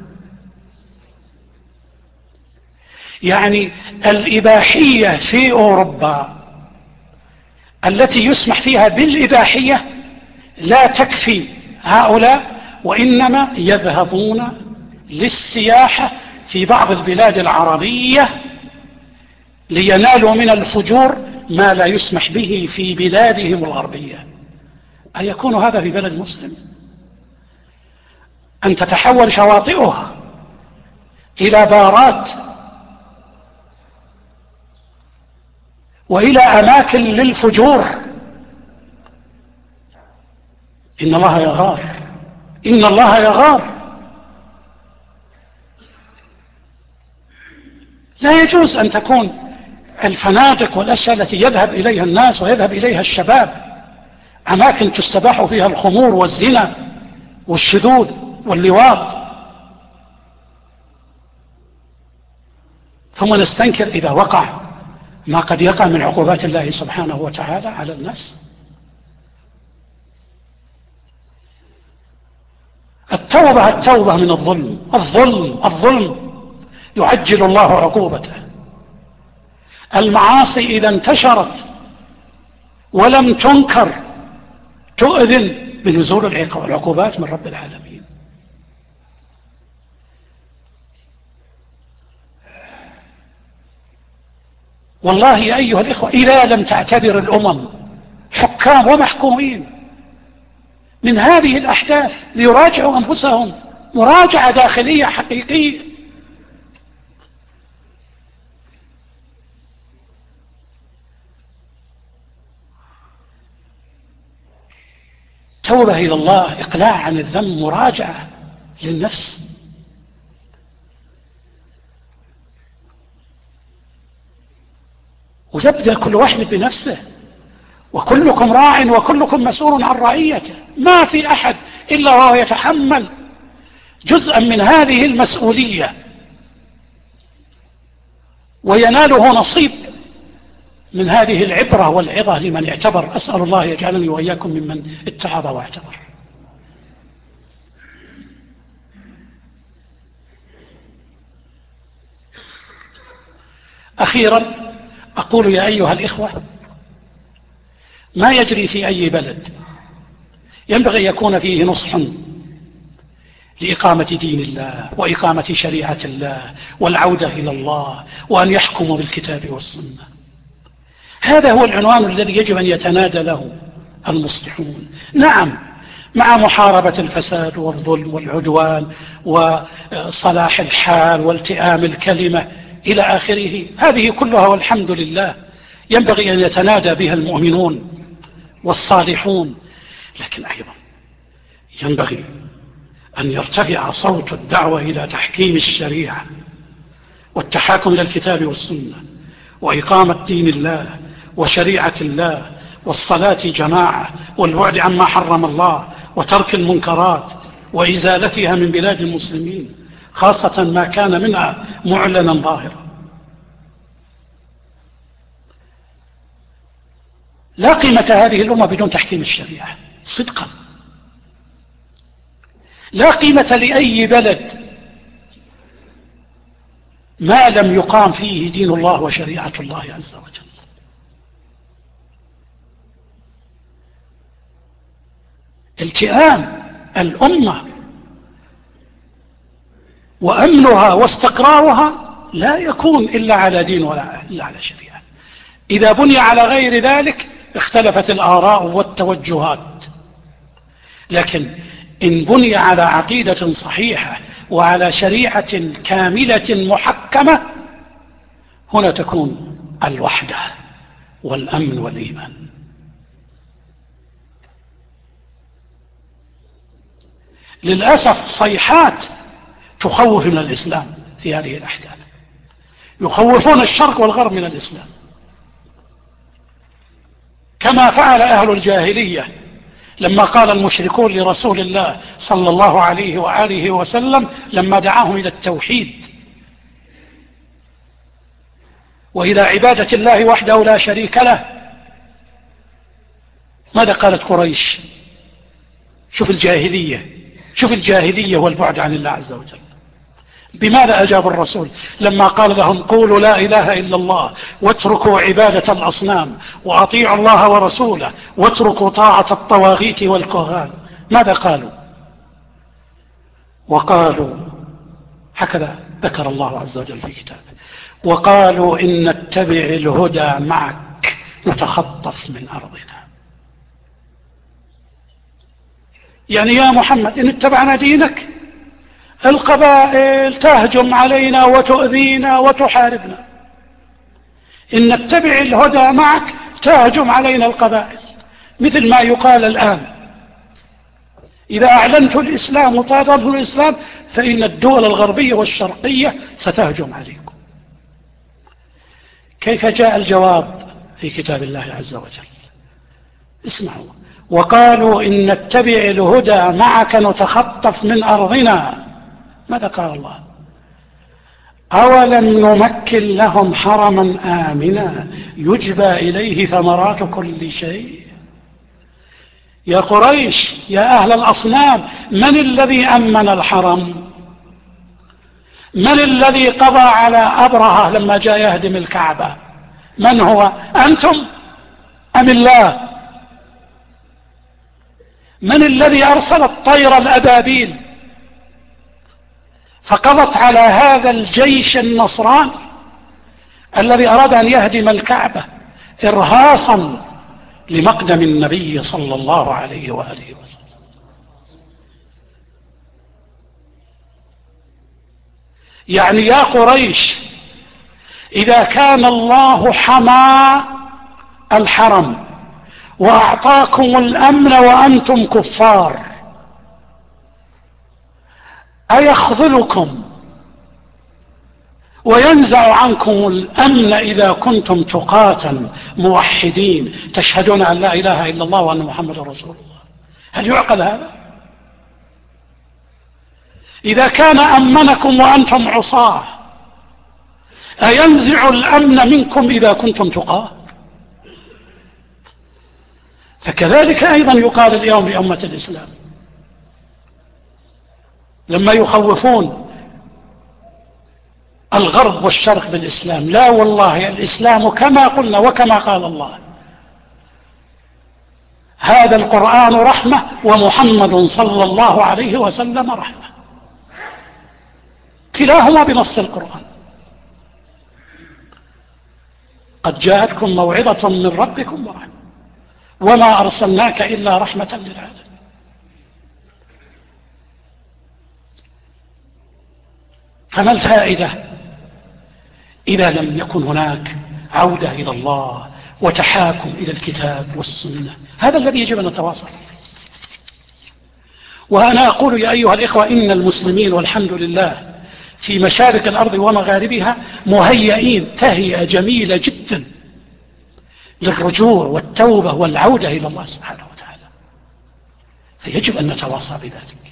يعني الإباحية في أوروبا التي يسمح فيها بالإباحية لا تكفي هؤلاء، وإنما يذهبون للسياحة في بعض البلاد العربية لينالوا من الفجور ما لا يسمح به في بلادهم الغربية. أيكون هذا في بلد مسلم؟ أن تتحول شواطئه إلى بارات وإلى أماكن للفجور. إن الله يغار، إن الله يغار. لا يجوز أن تكون الفنادق والأشياء التي يذهب إليها الناس ويذهب إليها الشباب أماكن تستباح فيها الخمور والزنا والشذوذ واللواط، ثم نستنكر إذا وقع ما قد يقع من عقوبات الله سبحانه وتعالى على الناس. التوبة من الظلم. الظلم يعجل الله عقوبته. المعاصي إذا انتشرت ولم تنكر تؤذن بنزول العقوبات من رب العالمين. والله يا أيها الإخوة إذا لم تعتبر الأمم حكام ومحكومين من هذه الأحداث ليراجعوا أنفسهم مراجعة داخلية حقيقية، توبة إلى الله، إقلاع عن الذنب، مراجعة للنفس. وتبدأ كل واحد بنفسه، وكلكم راع وكلكم مسؤول عن رعيته. ما في أحد إلا وهو يتحمل جزءا من هذه المسؤولية ويناله نصيب من هذه العبرة والعظة لمن اعتبر. أسأل الله يجعلني وإياكم ممن اتعظ واعتبر. أخيرا أقول يا أيها الإخوة، ما يجري في أي بلد ينبغي يكون فيه نصح لإقامة دين الله وإقامة شريعة الله والعودة إلى الله وأن يحكموا بالكتاب والسنة. هذا هو العنوان الذي يجب أن يتنادى له المصلحون. نعم، مع محاربة الفساد والظلم والعدوان وصلاح الحال والتئام الكلمة إلى آخره، هذه كلها والحمد لله ينبغي أن يتنادى بها المؤمنون والصالحون. لكن أيضا ينبغي أن يرتفع صوت الدعوة إلى تحكيم الشريعة والتحاكم إلى الكتاب والسنة وإقامة دين الله وشريعة الله والصلاة جماعة والبعد عما حرم الله وترك المنكرات وإزالتها من بلاد المسلمين، خاصة ما كان منها معلنا ظاهرا. لا قيمة هذه الأمة بدون تحكيم الشريعة صدقا. لا قيمة لأي بلد ما لم يقام فيه دين الله وشريعة الله عز وجل. التئام الأمة وأمنها واستقرارها لا يكون إلا على دين ولا إلا على شريعة. إذا بني على غير ذلك اختلفت الآراء والتوجهات، لكن إن بني على عقيدة صحيحة وعلى شريعة كاملة محكمة هنا تكون الوحدة والأمن والإيمان. للأسف صيحات تخوف من الإسلام في هذه الأحكام، يخوفون الشرق والغرب من الإسلام كما فعل أهل الجاهلية لما قال المشركون لرسول الله صلى الله عليه وآله وسلم لما دعاهم إلى التوحيد وإلى عبادة الله وحده لا شريك له، ماذا قالت قريش؟ شوف الجاهلية والبعد عن الله عز وجل. بماذا أجاب الرسول لما قال لهم قولوا لا إله إلا الله واتركوا عبادة الأصنام وأطيعوا الله ورسوله واتركوا طاعة الطواغيت والكهان؟ ماذا قالوا؟ وقالوا هكذا ذكر الله عز وجل في كتابه: وقالوا إن نتبع الهدى معك نتخطف من أرضنا. يعني يا محمد إن اتبعنا دينك القبائل تهجم علينا وتؤذينا وتحاربنا، إن نتبع الهدى معك تهجم علينا القبائل، مثل ما يقال الآن إذا أعلنت الإسلام وطالبت الإسلام فإن الدول الغربية والشرقية ستهجم عليكم. كيف جاء الجواب في كتاب الله عز وجل؟ اسمعوا: وقالوا إن نتبع الهدى معك نتخطف من أرضنا. ماذا قال الله؟ أولم نمكن لهم حرما آمنا يجبى إليه ثمرات كل شيء. يا قريش، يا أهل الأصنام، من الذي أمن الحرم؟ من الذي قضى على أبرهة لما جاء يهدم الكعبة؟ من هو؟ أنتم أم الله؟ من الذي أرسل الطير الأبابيل فقضت على هذا الجيش النصراني الذي أراد أن يهدم الكعبة إرهاصا لمقدم النبي صلى الله عليه وآله وسلم؟ يعني يا قريش، إذا كان الله حمى الحرم وأعطاكم الأمن وأنتم كفار، أيخذلكم وينزع عنكم الأمن إذا كنتم تقاة موحدين تشهدون أن لا إله إلا الله وأن محمد رسول الله؟ هل يعقل هذا؟ إذا كان أمنكم وأنتم عصاه أينزع الأمن منكم إذا كنتم تقاة؟ فكذلك أيضا يقال اليوم بأمة الإسلام لما يخوفون الغرب والشرق بالإسلام: لا والله الإسلام كما قلنا وكما قال الله، هذا القرآن رحمة ومحمد صلى الله عليه وسلم رحمة، كلاهما بنص القرآن. قد جاءتكم موعظة من ربكم ورحمة وما أرسلناك إلا رحمة للعالمين. فما الفائدة إذا لم يكن هناك عودة إلى الله وتحاكم إلى الكتاب والسنة؟ هذا الذي يجب أن نتواصل. وأنا أقول يا أيها الإخوة إن المسلمين والحمد لله في مشارق الأرض ومغاربها مهيئين تهيئة جميلة جدا للرجوع والتوبة والعودة إلى الله سبحانه وتعالى، فيجب أن نتواصى بذلك.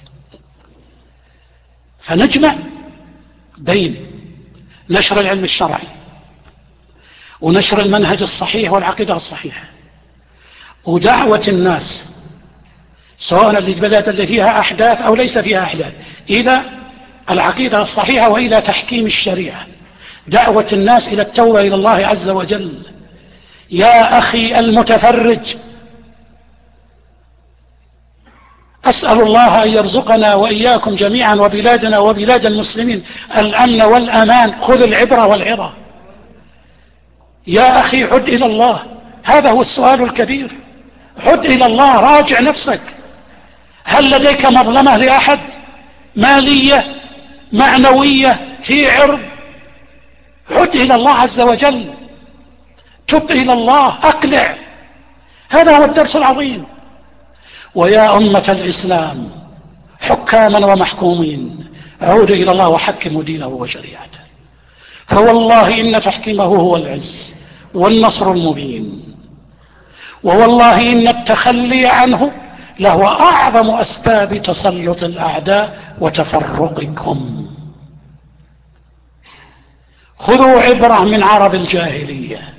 فنجمع بين نشر العلم الشرعي ونشر المنهج الصحيح والعقيدة الصحيحة ودعوة الناس سواء البلاد اللي فيها أحداث أو ليس فيها أحداث إلى العقيدة الصحيحة وإلى تحكيم الشريعة، دعوة الناس إلى التوبة إلى الله عز وجل. يا أخي المتفرج، أسأل الله أن يرزقنا وإياكم جميعا وبلادنا وبلاد المسلمين الأمن والأمان. خذ العبرة والعظة يا أخي، عد إلى الله، هذا هو السؤال الكبير. عد إلى الله، راجع نفسك، هل لديك مظلمة لأحد؟ مالية، معنوية، في عرض؟ عد إلى الله عز وجل، تب إلى الله، أقلع. هذا هو الدرس العظيم. ويا أمة الإسلام حكاما ومحكومين، عودوا إلى الله وحكموا دينه وشريعته، فوالله إن تحكيمه هو العز والنصر المبين، ووالله إن التخلي عنه لهو أعظم أسباب تسلط الأعداء وتفرقكم. خذوا عبرة من عرب الجاهلية،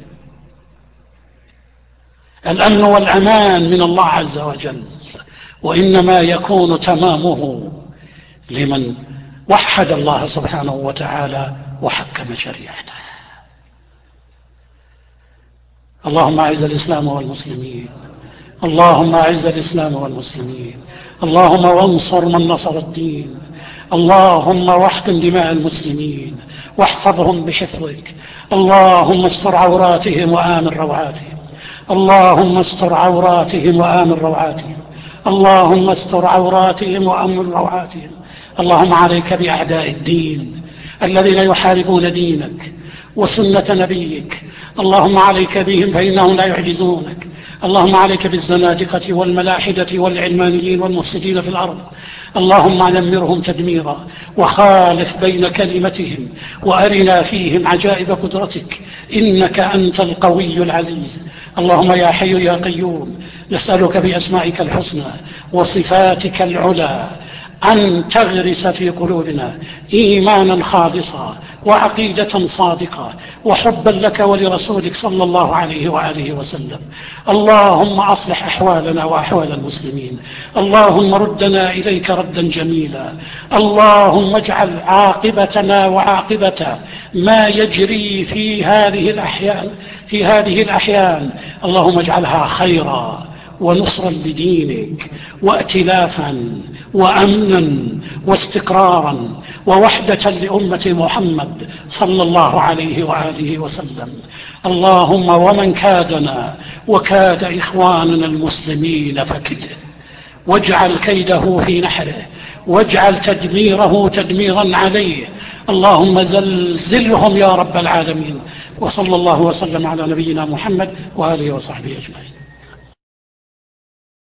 الأمن والأمان من الله عز وجل، وإنما يكون تمامه لمن وحد الله سبحانه وتعالى وحكم شريعته. اللهم أعز الإسلام والمسلمين، اللهم أعز الإسلام والمسلمين، اللهم وانصر من نصر الدين، اللهم واحقن دماء المسلمين واحفظهم بحفظك، اللهم استر عوراتهم وآمن روعاتهم، اللهم استر عوراتهم وآمن روعاتهم، اللهم استر عوراتهم وأمن روعاتهم. اللهم عليك بأعداء الدين الذين يحاربون دينك وسنة نبيك، اللهم عليك بهم فإنهم لا يعجزونك. اللهم عليك بالزنادقة والملاحدة والعلمانيين والمفسدين في الأرض، اللهم دمرهم تدميرا وخالف بين كلمتهم، وأرنا فيهم عجائب قدرتك، إنك أنت القوي العزيز. اللهم يا حي يا قيوم نسألك بأسمائك الحسنى وصفاتك العلى أن تغرس في قلوبنا إيمانا خالصا وعقيدة صادقة وحبا لك ولرسولك صلى الله عليه وآله وسلم. اللهم أصلح أحوالنا وأحوال المسلمين، اللهم ردنا إليك ردا جميلا، اللهم اجعل عاقبتنا وعاقبة ما يجري في هذه الأحيان اللهم اجعلها خيرا ونصرا لدينك وائتلافا وأمنا واستقرارا ووحدة لأمة محمد صلى الله عليه وآله وسلم. اللهم ومن كادنا وكاد إخواننا المسلمين فكده، واجعل كيده في نحره، واجعل تدميره تدميرا عليه، اللهم زلزلهم يا رب العالمين. وصلى الله وسلم على نبينا محمد وآله وصحبه أجمعين.